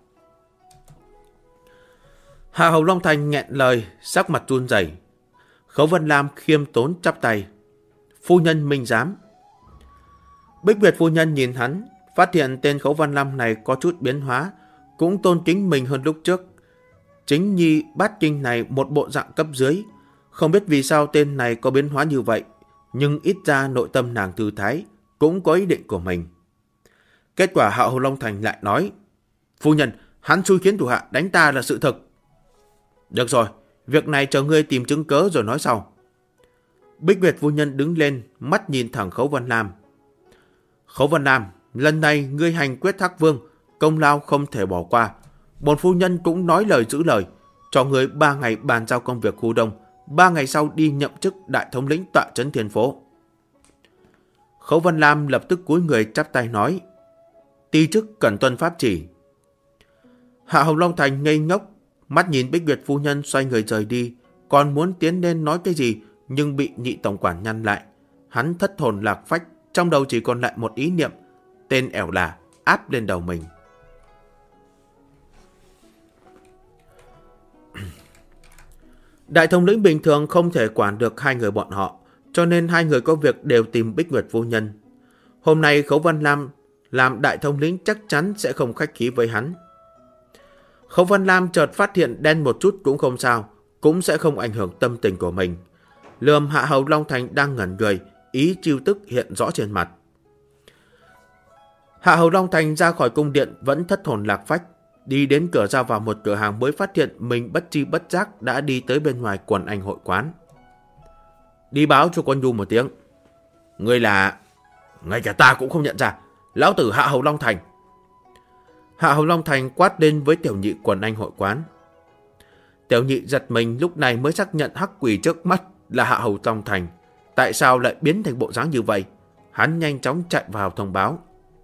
S1: Hạ Hầu Long Thành nghẹn lời, sắc mặt run rẩy. Khấu Vân Lam khiêm tốn chắp tay. Phu nhân minh giám. Bích Nguyệt phu nhân nhìn hắn, phát hiện tên Khấu Vân Lam này có chút biến hóa, cũng tôn kính mình hơn lúc trước. Chính nhi bát kinh này một bộ dạng cấp dưới, không biết vì sao tên này có biến hóa như vậy, nhưng ít ra nội tâm nàng thư thái, cũng có ý định của mình. Kết quả Hạ Hầu Long Thành lại nói, phu nhân, hắn xui khiến thủ hạ đánh ta là sự thật. Được rồi, việc này chờ ngươi tìm chứng cớ rồi nói sau. Bích Nguyệt phu nhân đứng lên, mắt nhìn thẳng Khấu Vân Lam. Khấu Vân Lam, lần này ngươi hành quyết Hắc Vương, công lao không thể bỏ qua. Bổn phu nhân cũng nói lời giữ lời, cho người 3 ngày bàn giao công việc khu đông, 3 ngày sau đi nhậm chức đại thống lĩnh tọa trấn Thiên Phố. Khấu Vân Lam lập tức cúi người chắp tay nói, ti chức cần tuân pháp chỉ. Hạ Hầu Long Thành ngây ngốc, mắt nhìn Bích Nguyệt phu nhân xoay người rời đi, còn muốn tiến lên nói cái gì nhưng bị nhị tổng quản nhăn lại. Hắn thất hồn lạc phách, trong đầu chỉ còn lại một ý niệm, tên ẻo là áp lên đầu mình. Đại thống lĩnh bình thường không thể quản được hai người bọn họ, cho nên hai người có việc đều tìm Bích Nguyệt phu nhân. Hôm nay Khấu Văn Lam làm đại thống lĩnh chắc chắn sẽ không khách khí với hắn. Khấu Văn Lam chợt phát hiện đen một chút cũng không sao, cũng sẽ không ảnh hưởng tâm tình của mình. Lườm Hạ Hầu Long Thành đang ngẩn người, ý chiêu tức hiện rõ trên mặt. Hạ Hầu Long Thành ra khỏi cung điện vẫn thất hồn lạc phách, đi đến cửa ra vào một cửa hàng mới phát hiện mình bất chi bất giác đã đi tới bên ngoài quần anh hội quán. Đi báo cho con Nhu một tiếng. Người là... Ngay cả ta cũng không nhận ra. Lão tử Hạ Hầu Long Thành. Hạ Hầu Long Thành quát lên với tiểu nhị quần anh hội quán. Tiểu nhị giật mình lúc này mới xác nhận hắc quỷ trước mắt là Hạ Hầu Long Thành. Tại sao lại biến thành bộ dáng như vậy? Hắn nhanh chóng chạy vào thông báo.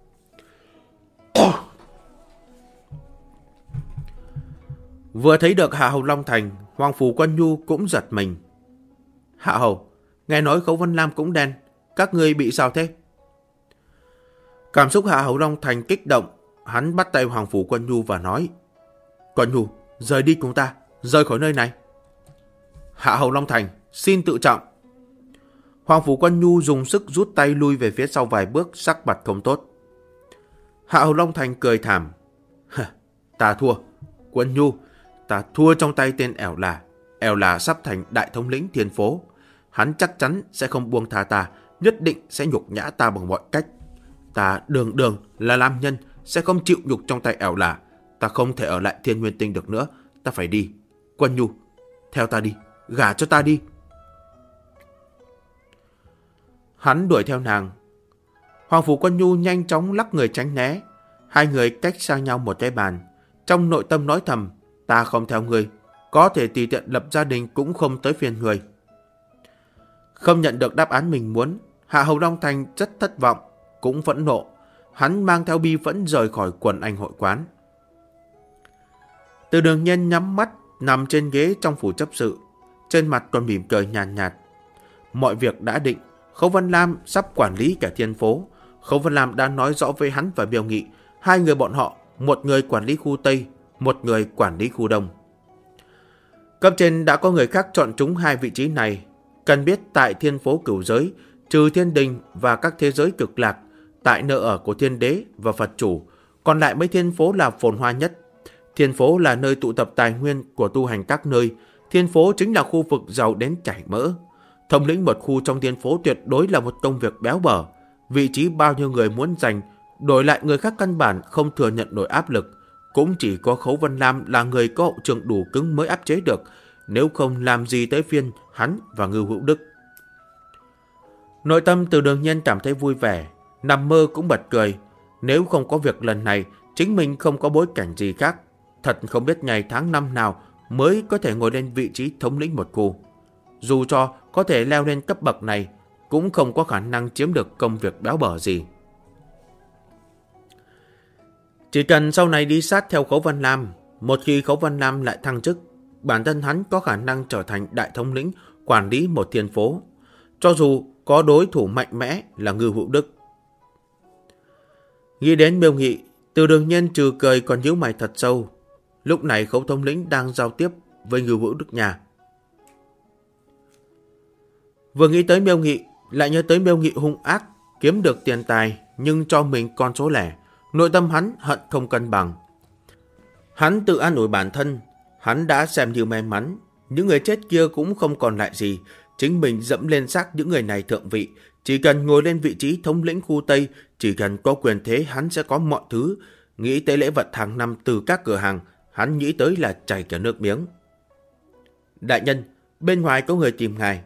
S1: Vừa thấy được Hạ Hầu Long Thành, Hoàng Phủ Quân Nhu cũng giật mình. Hạ Hầu, nghe nói Khấu Vân Lam cũng đen, các ngươi bị sao thế? Cảm xúc Hạ Hầu Long Thành kích động, hắn bắt tay Hoàng Phủ Quân Nhu và nói, Quân Nhu, rời đi cùng ta, rời khỏi nơi này. Hạ Hầu Long Thành, xin tự trọng. Hoàng Phủ Quân Nhu dùng sức rút tay lui về phía sau vài bước, sắc mặt không tốt. Hạ Hầu Long Thành cười thảm. Ta thua. Quân Nhu, ta thua trong tay tên Ẻo là sắp thành đại thống lĩnh Thiên Phố. Hắn chắc chắn sẽ không buông tha ta, nhất định sẽ nhục nhã ta bằng mọi cách. Ta đường là nam nhân, sẽ không chịu nhục trong tay Ẻo là. Ta không thể ở lại Thiên Nguyên Tinh được nữa, ta phải đi. Quân Nhu, theo ta đi, gả cho ta đi. Hắn đuổi theo nàng. Hoàng Phủ Quân Nhu nhanh chóng lắc người tránh né. Hai người cách sang nhau một cái bàn. Trong nội tâm nói thầm, ta không theo người, có thể tùy tiện lập gia đình cũng không tới phiền người. Không nhận được đáp án mình muốn, Hạ Hầu Long Thành rất thất vọng, cũng phẫn nộ. Hắn mang theo bi phẫn rời khỏi quần anh hội quán. Từ Đường Nhiên nhắm mắt, nằm trên ghế trong phủ chấp sự, trên mặt còn mỉm cười nhàn nhạt. Mọi việc đã định, Khấu Vân Lam sắp quản lý cả Thiên Phố. Khấu Vân Lam đã nói rõ với hắn và Miêu Nghị, hai người bọn họ, một người quản lý khu Tây, một người quản lý khu Đông. Cấp trên đã có người khác chọn chúng hai vị trí này. Cần biết tại Thiên Phố Cửu Giới, trừ Thiên Đình và các thế giới cực lạc, tại nơi ở của Thiên Đế và Phật Chủ, còn lại mấy thiên phố là phồn hoa nhất. Thiên Phố là nơi tụ tập tài nguyên của tu hành các nơi. Thiên Phố chính là khu vực giàu đến chảy mỡ. Thống lĩnh một khu trong Thiên Phố tuyệt đối là một công việc béo bở. Vị trí bao nhiêu người muốn giành, đổi lại người khác căn bản không thừa nhận nổi áp lực. Cũng chỉ có Khấu Vân Lam là người có hậu trường đủ cứng mới áp chế được, nếu không làm gì tới phiên hắn và Ngưu Hữu Đức. Nội tâm Từ Đường Nhiên cảm thấy vui vẻ, nằm mơ cũng bật cười. Nếu không có việc lần này, chính mình không có bối cảnh gì khác. Thật không biết ngày tháng năm nào mới có thể ngồi lên vị trí thống lĩnh một khu. Dù cho có thể leo lên cấp bậc này, cũng không có khả năng chiếm được công việc béo bở gì. Chỉ cần sau này đi sát theo Khấu Vân Lam, một khi Khấu Vân Lam lại thăng chức, bản thân hắn có khả năng trở thành đại thống lĩnh quản lý một thiên phố, cho dù có đối thủ mạnh mẽ là Ngưu Hữu Đức. Nghĩ đến Miêu Nghị, Từ Đường Nhiên trừ cười còn nhíu mày thật sâu. Lúc này Khấu thống lĩnh đang giao tiếp với Ngưu Hữu Đức nhà. Vừa nghĩ tới Miêu Nghị, lại nhớ tới Miêu Nghị hung ác, kiếm được tiền tài nhưng cho mình con số lẻ. Nội tâm hắn hận không cân bằng. Hắn tự an ủi bản thân, hắn đã xem như may mắn, những người chết kia cũng không còn lại gì, chính mình dẫm lên xác những người này thượng vị, chỉ cần ngồi lên vị trí thống lĩnh khu Tây, chỉ cần có quyền thế hắn sẽ có mọi thứ. Nghĩ tới lễ vật hàng năm từ các cửa hàng, hắn nghĩ tới là chảy cả nước miếng. Đại nhân, bên ngoài có người tìm ngài.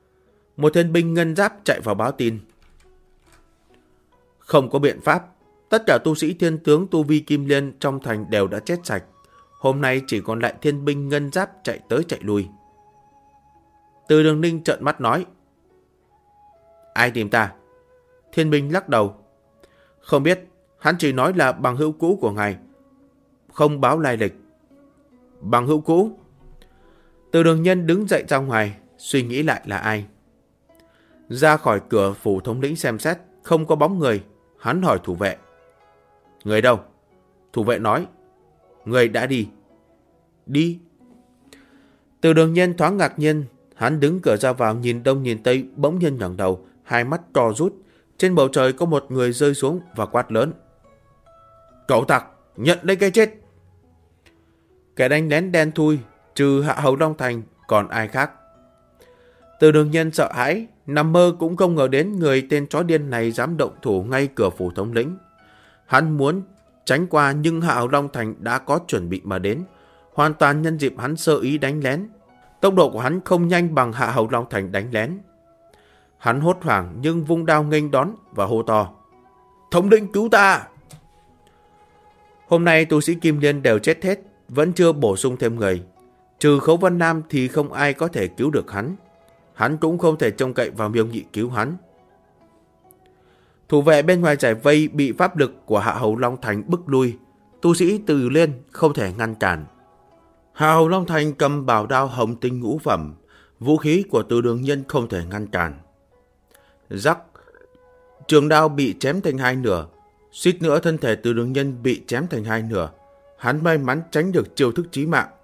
S1: Một thiên binh ngân giáp chạy vào báo tin. Không có biện pháp, Tất cả tu sĩ thiên tướng tu vi kim liên trong thành đều đã chết sạch. Hôm nay chỉ còn lại thiên binh ngân giáp chạy tới chạy lui. Từ Đường Ninh trợn mắt nói: Ai tìm ta? Thiên binh lắc đầu: Không biết, hắn chỉ nói là bằng hữu cũ của ngài, không báo lai lịch. Bằng hữu cũ? Từ Đường Nhân đứng dậy ra ngoài, suy nghĩ lại là ai. Ra khỏi cửa phủ thống lĩnh xem xét, không có bóng người. Hắn hỏi thủ vệ: Người đâu? Thủ vệ nói: Người đã đi. Đi? Từ Đường Nhân thoáng ngạc nhiên. Hắn đứng cửa ra vào nhìn đông nhìn tây, bỗng nhiên ngẩng đầu, hai mắt to rút. Trên bầu trời có một người rơi xuống và quát lớn: Cẩu tặc, nhận lấy cái chết! Kẻ đánh lén đen thui, trừ Hạ Hầu Long Thành còn ai khác. Từ Đường Nhân sợ hãi, nằm mơ cũng không ngờ đến người tên chó điên này dám động thủ ngay cửa phủ thống lĩnh. Hắn muốn tránh qua nhưng Hạ Hầu Long Thành đã có chuẩn bị mà đến, hoàn toàn nhân dịp hắn sơ ý đánh lén. Tốc độ của hắn không nhanh bằng Hạ Hầu Long Thành đánh lén. Hắn hốt hoảng nhưng vung đao nghênh đón và hô to: Thống lĩnh cứu ta! Hôm nay tu sĩ Kim Liên đều chết hết, vẫn chưa bổ sung thêm người. Trừ Khấu Vân Nam thì không ai có thể cứu được hắn. Hắn cũng không thể trông cậy vào Miêu Nghị cứu hắn. Thủ vệ bên ngoài giải vây bị pháp lực của Hạ Hầu Long Thành bức lui. Tu sĩ Từ Liên không thể ngăn cản. Hạ Hầu Long Thành cầm bảo đao hồng tinh ngũ phẩm, vũ khí của Từ Đường Nhân không thể ngăn cản. Rắc, trường đao bị chém thành hai nửa, suýt nữa thân thể Từ Đường Nhân bị chém thành hai nửa. Hắn may mắn tránh được chiêu thức chí mạng.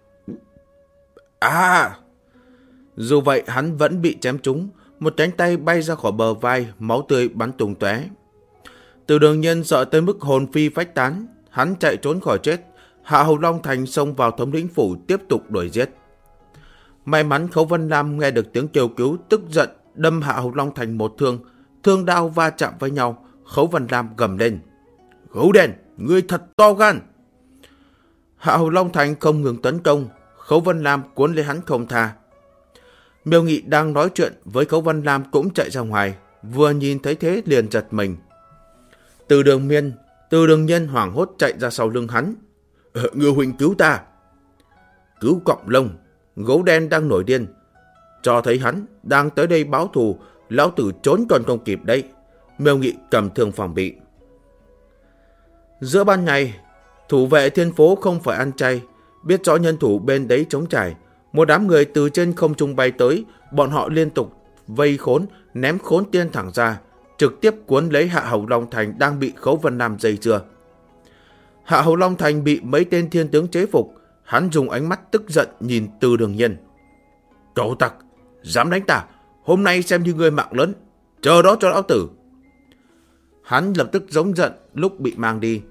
S1: Dù vậy hắn vẫn bị chém trúng, một cánh tay bay ra khỏi bờ vai, máu tươi bắn tung tóe. Từ Đường Nhân sợ tới mức hồn phi phách tán, hắn chạy trốn khỏi chết. Hạ Hầu Long Thành xông vào thống lĩnh phủ tiếp tục đuổi giết. May mắn Khấu Vân Lam nghe được tiếng kêu cứu, tức giận đâm Hạ Hầu Long Thành một thương. Thương đao va chạm với nhau, Khấu Vân Lam gầm lên: Gấu đen, ngươi thật to gan! Hạ Hầu Long Thành không ngừng tấn công, Khấu Vân Lam cuốn lấy hắn không tha. Miêu Nghị đang nói chuyện với Khấu Vân Lam cũng chạy ra ngoài, vừa nhìn thấy thế liền giật mình. Từ Đường Nhân hoảng hốt chạy ra sau lưng hắn. Ngư huynh cứu ta! Cứu cọng lông, gấu đen đang nổi điên. Cho thấy hắn đang tới đây báo thù, lão tử trốn còn không kịp đấy. Miêu Nghị cầm thương phòng bị. Giữa ban ngày, thủ vệ thiên phố không phải ăn chay, biết rõ nhân thủ bên đấy trống trải. Một đám người từ trên không trung bay tới, bọn họ liên tục vây khốn, ném khốn tiên thẳng ra, trực tiếp cuốn lấy Hạ Hầu Long Thành đang bị Khấu Vân Nam dây dưa. Hạ Hầu Long Thành bị mấy tên thiên tướng chế phục, hắn dùng ánh mắt tức giận nhìn Từ Đường Nhân. Cẩu tặc, dám đánh ta, hôm nay xem như ngươi mạng lớn, chờ đó cho lão tử. Hắn lập tức giống giận lúc bị mang đi.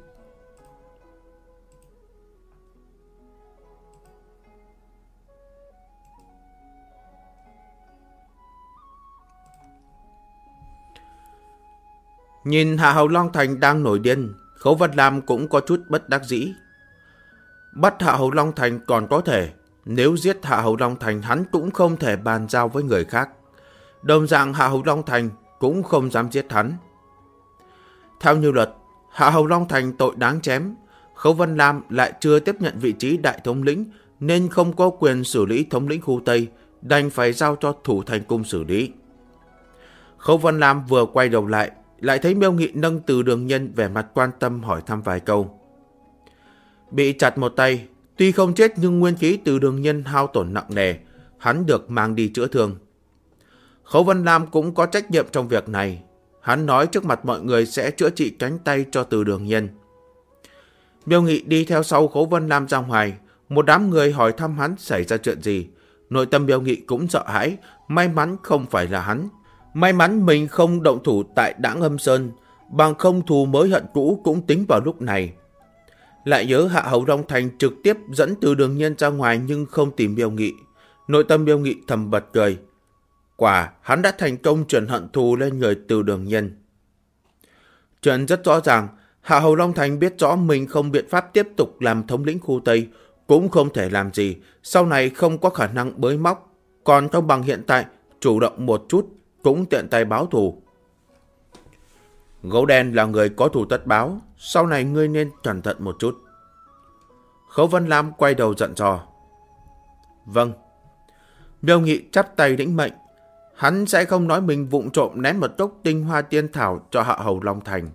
S1: Nhìn Hạ Hầu Long Thành đang nổi điên, Khấu Vân Lam cũng có chút bất đắc dĩ. Bắt Hạ Hầu Long Thành còn có thể, nếu giết Hạ Hầu Long Thành hắn cũng không thể bàn giao với người khác. Đồng dạng Hạ Hầu Long Thành cũng không dám giết hắn. Theo như luật, Hạ Hầu Long Thành tội đáng chém. Khấu Vân Lam lại chưa tiếp nhận vị trí đại thống lĩnh nên không có quyền xử lý thống lĩnh khu Tây, đành phải giao cho Thủ Thành Cung xử lý. Khấu Vân Lam vừa quay đầu lại thấy Miêu Nghị nâng Từ Đường Nhân vẻ mặt quan tâm hỏi thăm vài câu. Bị chặt một tay, tuy không chết nhưng nguyên khí Từ Đường Nhân hao tổn nặng nề, hắn được mang đi chữa thương. Khấu Vân Lam cũng có trách nhiệm trong việc này, hắn nói trước mặt mọi người sẽ chữa trị cánh tay cho Từ Đường Nhân. Miêu Nghị đi theo sau Khấu Vân Lam ra ngoài, một đám người hỏi thăm hắn xảy ra chuyện gì. Nội tâm Miêu Nghị cũng sợ hãi, may mắn không phải là hắn. May mắn mình không động thủ tại Đãng Âm Sơn, bằng không thù mới hận cũ cũng tính vào lúc này. Lại nhớ Hạ Hầu Long Thành trực tiếp dẫn Từ Đường Nhân ra ngoài nhưng không tìm Miêu Nghị. Nội tâm Miêu Nghị thầm bật cười. Quả hắn đã thành công truyền hận thù lên người Từ Đường Nhân. Chuyện rất rõ ràng, Hạ Hầu Long Thành biết rõ mình không biện pháp tiếp tục làm thống lĩnh khu Tây, cũng không thể làm gì, sau này không có khả năng bới móc, còn không bằng hiện tại chủ động một chút cũng tiện tay báo thù. Gấu đen là người có thù tất báo, sau này ngươi nên cẩn thận một chút. Khấu Vân Lam quay đầu giận dò. Vâng. Miêu Nghị chắp tay lĩnh mệnh. Hắn sẽ không nói mình vụng trộm ném một cốc tinh hoa tiên thảo cho Hạ Hầu Long Thành.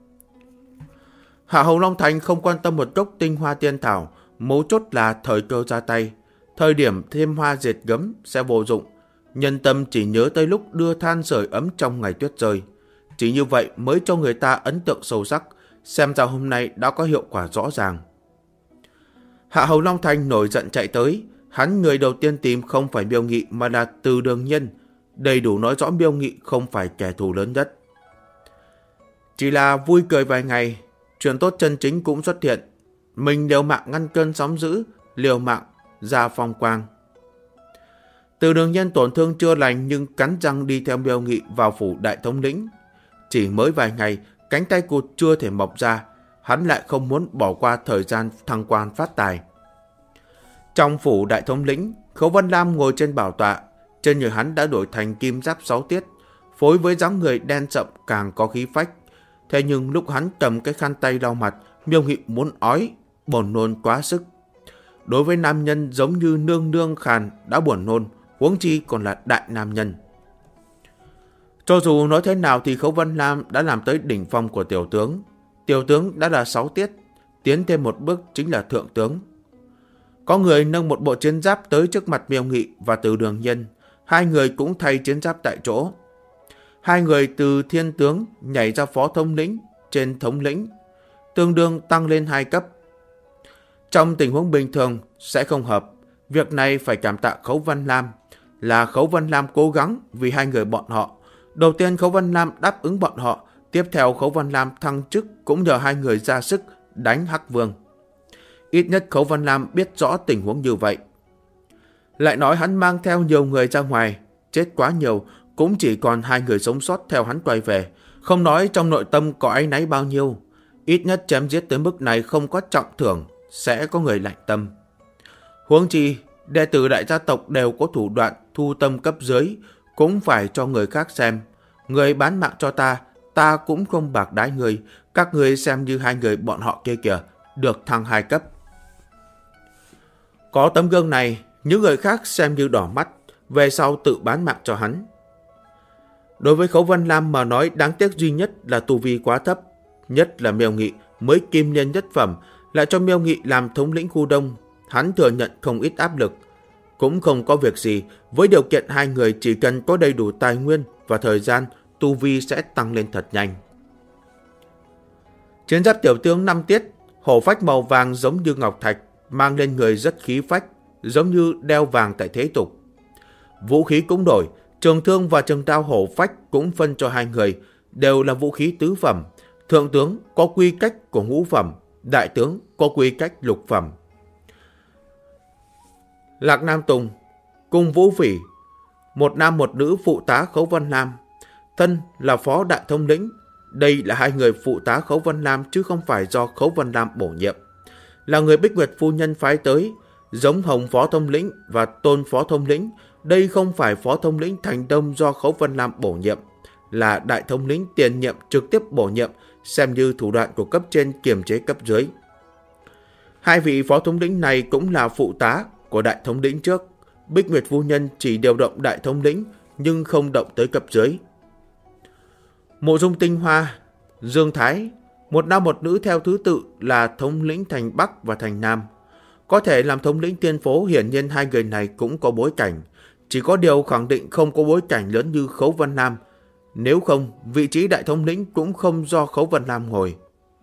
S1: Hạ Hầu Long Thành không quan tâm một cốc tinh hoa tiên thảo, mấu chốt là thời cơ ra tay. Thời điểm thêm hoa dệt gấm sẽ vô dụng. Nhân tâm chỉ nhớ tới lúc đưa than sưởi ấm trong ngày tuyết rơi. Chỉ như vậy mới cho người ta ấn tượng sâu sắc, xem ra hôm nay đã có hiệu quả rõ ràng. Hạ Hầu Long Thành nổi giận chạy tới. Hắn người đầu tiên tìm không phải Miêu Nghị mà là Từ Đường Nhân. Đầy đủ nói rõ Miêu Nghị không phải kẻ thù lớn nhất. Chỉ là vui cười vài ngày, chuyện tốt chân chính cũng xuất hiện. Mình liều mạng ngăn cơn sóng dữ, liều mạng ra phong quang. Từ Đường Nhân tổn thương chưa lành nhưng cắn răng đi theo Miêu Nghị vào phủ đại thống lĩnh. Chỉ mới vài ngày, cánh tay cụt chưa thể mọc ra, hắn lại không muốn bỏ qua thời gian thăng quan phát tài. Trong phủ đại thống lĩnh, Khấu Vân Lam ngồi trên bảo tọa, trên người hắn đã đổi thành kim giáp 6 tiết, phối với dáng người đen sậm càng có khí phách. Thế nhưng lúc hắn cầm cái khăn tay lau mặt, Miêu Nghị muốn ói, buồn nôn quá sức. Đối với nam nhân giống như nương nương khàn đã buồn nôn, huống chi còn là đại nam nhân. Cho dù nói thế nào thì Khấu Vân Lam đã làm tới đỉnh phong của tiểu tướng. Tiểu tướng đã là 6 tiết, tiến thêm một bước chính là thượng tướng. Có người nâng một bộ chiến giáp tới trước mặt Miêu Nghị và Từ Đường Nhân. Hai người cũng thay chiến giáp tại chỗ. Hai người từ thiên tướng nhảy ra phó thống lĩnh trên thống lĩnh, tương đương tăng lên 2 cấp. Trong tình huống bình thường sẽ không hợp. Việc này phải cảm tạ Khấu Vân Lam. Là Khấu Vân Lam cố gắng vì hai người bọn họ. Đầu tiên Khấu Vân Lam đáp ứng bọn họ. Tiếp theo Khấu Vân Lam thăng chức cũng nhờ hai người ra sức đánh Hắc Vương. Ít nhất Khấu Vân Lam biết rõ tình huống như vậy. Lại nói hắn mang theo nhiều người ra ngoài, chết quá nhiều, cũng chỉ còn 2 người sống sót theo hắn quay về. Không nói trong nội tâm có áy náy bao nhiêu, ít nhất chém giết tới mức này không có trọng thưởng, sẽ có người lạnh tâm. Huống chi, đệ tử đại gia tộc đều có thủ đoạn thu tâm cấp dưới, cũng phải cho người khác xem. Người bán mạng cho ta, ta cũng không bạc đái người, các người xem như 2 người bọn họ kia kìa, được thăng 2 cấp. Có tấm gương này, những người khác xem như đỏ mắt, về sau tự bán mạng cho hắn. Đối với Khấu Vân Lam mà nói, đáng tiếc duy nhất là tu vi quá thấp, nhất là Miêu Nghị mới kim liên nhất phẩm, lại cho Miêu Nghị làm thống lĩnh khu đông, hắn thừa nhận không ít áp lực. Cũng không có việc gì, với điều kiện 2 người chỉ cần có đầy đủ tài nguyên và thời gian, tu vi sẽ tăng lên thật nhanh. Chiến giáp tiểu tướng 5 tiết, hổ phách màu vàng giống như ngọc thạch, mang lên người rất khí phách, giống như đeo vàng tại thế tục. Vũ khí cũng đổi, trường thương và trường đao hổ phách cũng phân cho 2 người, đều là vũ khí tứ phẩm. Thượng tướng có quy cách của ngũ phẩm, đại tướng có quy cách lục phẩm. Lạc Nam Tùng, Cung Vũ Phỉ, một nam một nữ phụ tá Khấu Vân Lam, thân là phó đại thống lĩnh. Đây là 2 người phụ tá Khấu Vân Lam chứ không phải do Khấu Vân Lam bổ nhiệm, là người Bích Nguyệt phu nhân phái tới. Giống Hồng phó thống lĩnh và Tôn phó thống lĩnh, đây không phải phó thống lĩnh Thành Đông do Khấu Vân Lam bổ nhiệm, là đại thống lĩnh tiền nhiệm trực tiếp bổ nhiệm, xem như thủ đoạn của cấp trên kiềm chế cấp dưới. 2 vị phó thống lĩnh này cũng là phụ tá của đại thống lĩnh trước. Bích Nguyệt phu nhân chỉ điều động đại thống lĩnh nhưng không động tới cấp dưới. Mộ Dung Tinh Hoa, Dương Thái, một nam một nữ theo thứ tự là thống lĩnh thành Bắc và thành Nam. Có thể làm thống lĩnh tiên phố, hiển nhiên 2 người này cũng có bối cảnh. Chỉ có điều khẳng định không có bối cảnh lớn như Khấu Vân Lam. Nếu không, vị trí đại thống lĩnh cũng không do Khấu Vân Lam ngồi.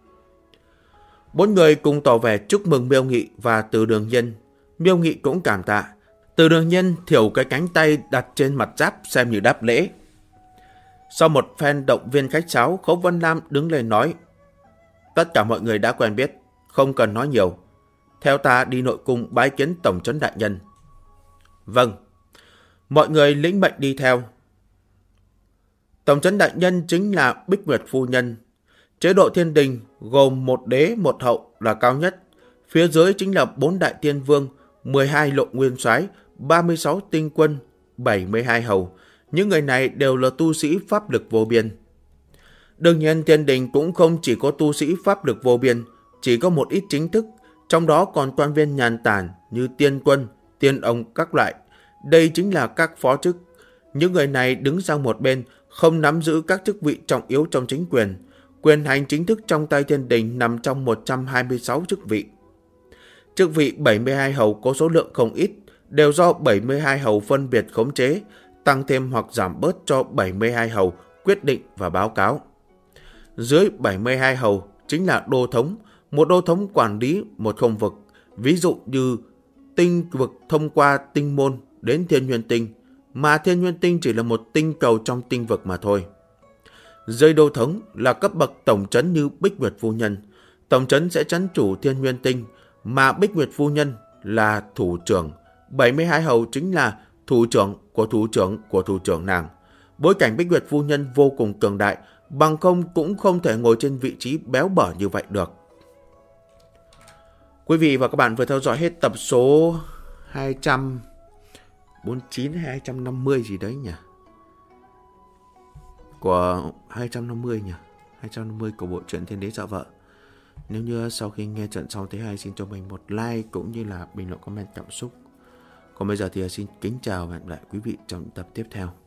S1: 4 người cùng tỏ vẻ chúc mừng Miêu Nghị và Từ Đường Nhân. Miêu Nghị cũng cảm tạ. Từ Đường Nhân thiểu cái cánh tay đặt trên mặt giáp xem như đáp lễ. Sau một phen động viên khách sáo, Khấu Vân Lam đứng lên nói: tất cả mọi người đã quen biết, không cần nói nhiều. Theo ta đi nội cung bái kiến tổng trấn đại nhân. Vâng. Mọi người lĩnh mệnh đi theo. Tổng trấn đại nhân chính là Bích Nguyệt phu nhân. Chế độ thiên đình gồm 1 đế 1 hậu là cao nhất. Phía dưới chính là 4 đại tiên vương, 12 lộ nguyên soái, 36 tinh quân, 72 hầu. Những người này đều là tu sĩ pháp lực vô biên. Đương nhiên thiên đình cũng không chỉ có tu sĩ pháp lực vô biên, chỉ có một ít chính thức, trong đó còn quan viên nhàn tản như tiên quân, tiên ông các loại. Đây chính là các phó chức. Những người này đứng sang một bên, không nắm giữ các chức vị trọng yếu trong chính quyền. Quyền hành chính thức trong tay thiên đình nằm trong 126 chức vị. Chức vị 72 hầu có số lượng không ít, đều do 72 hầu phân biệt khống chế, tăng thêm hoặc giảm bớt cho 72 hầu quyết định và báo cáo. Dưới 72 hầu chính là đô thống, một đô thống quản lý một không vực, ví dụ như tinh vực thông qua tinh môn đến Thiên Nguyên Tinh, mà Thiên Nguyên Tinh chỉ là một tinh cầu trong tinh vực mà thôi. Dưới đô thống là cấp bậc tổng trấn như Bích Nguyệt Phu Nhân, tổng trấn sẽ trấn chủ Thiên Nguyên Tinh, mà Bích Nguyệt Phu Nhân là thủ trưởng, 72 hầu chính là thủ trưởng của thủ trưởng của thủ trưởng nàng. Bối cảnh Bích Nguyệt Phu Nhân vô cùng cường đại, bằng không cũng không thể ngồi trên vị trí béo bở như vậy được. Quý vị và các bạn vừa theo dõi hết tập số 249 hay 250 gì đấy nhỉ? Của 250 nhỉ? 250 của bộ truyện Thiên Đế Dạo Vợ. Nếu như sau khi nghe trận xong thấy hay, xin cho mình một like cũng như là bình luận comment cảm xúc. Còn bây giờ thì xin kính chào và hẹn gặp lại quý vị trong tập tiếp theo.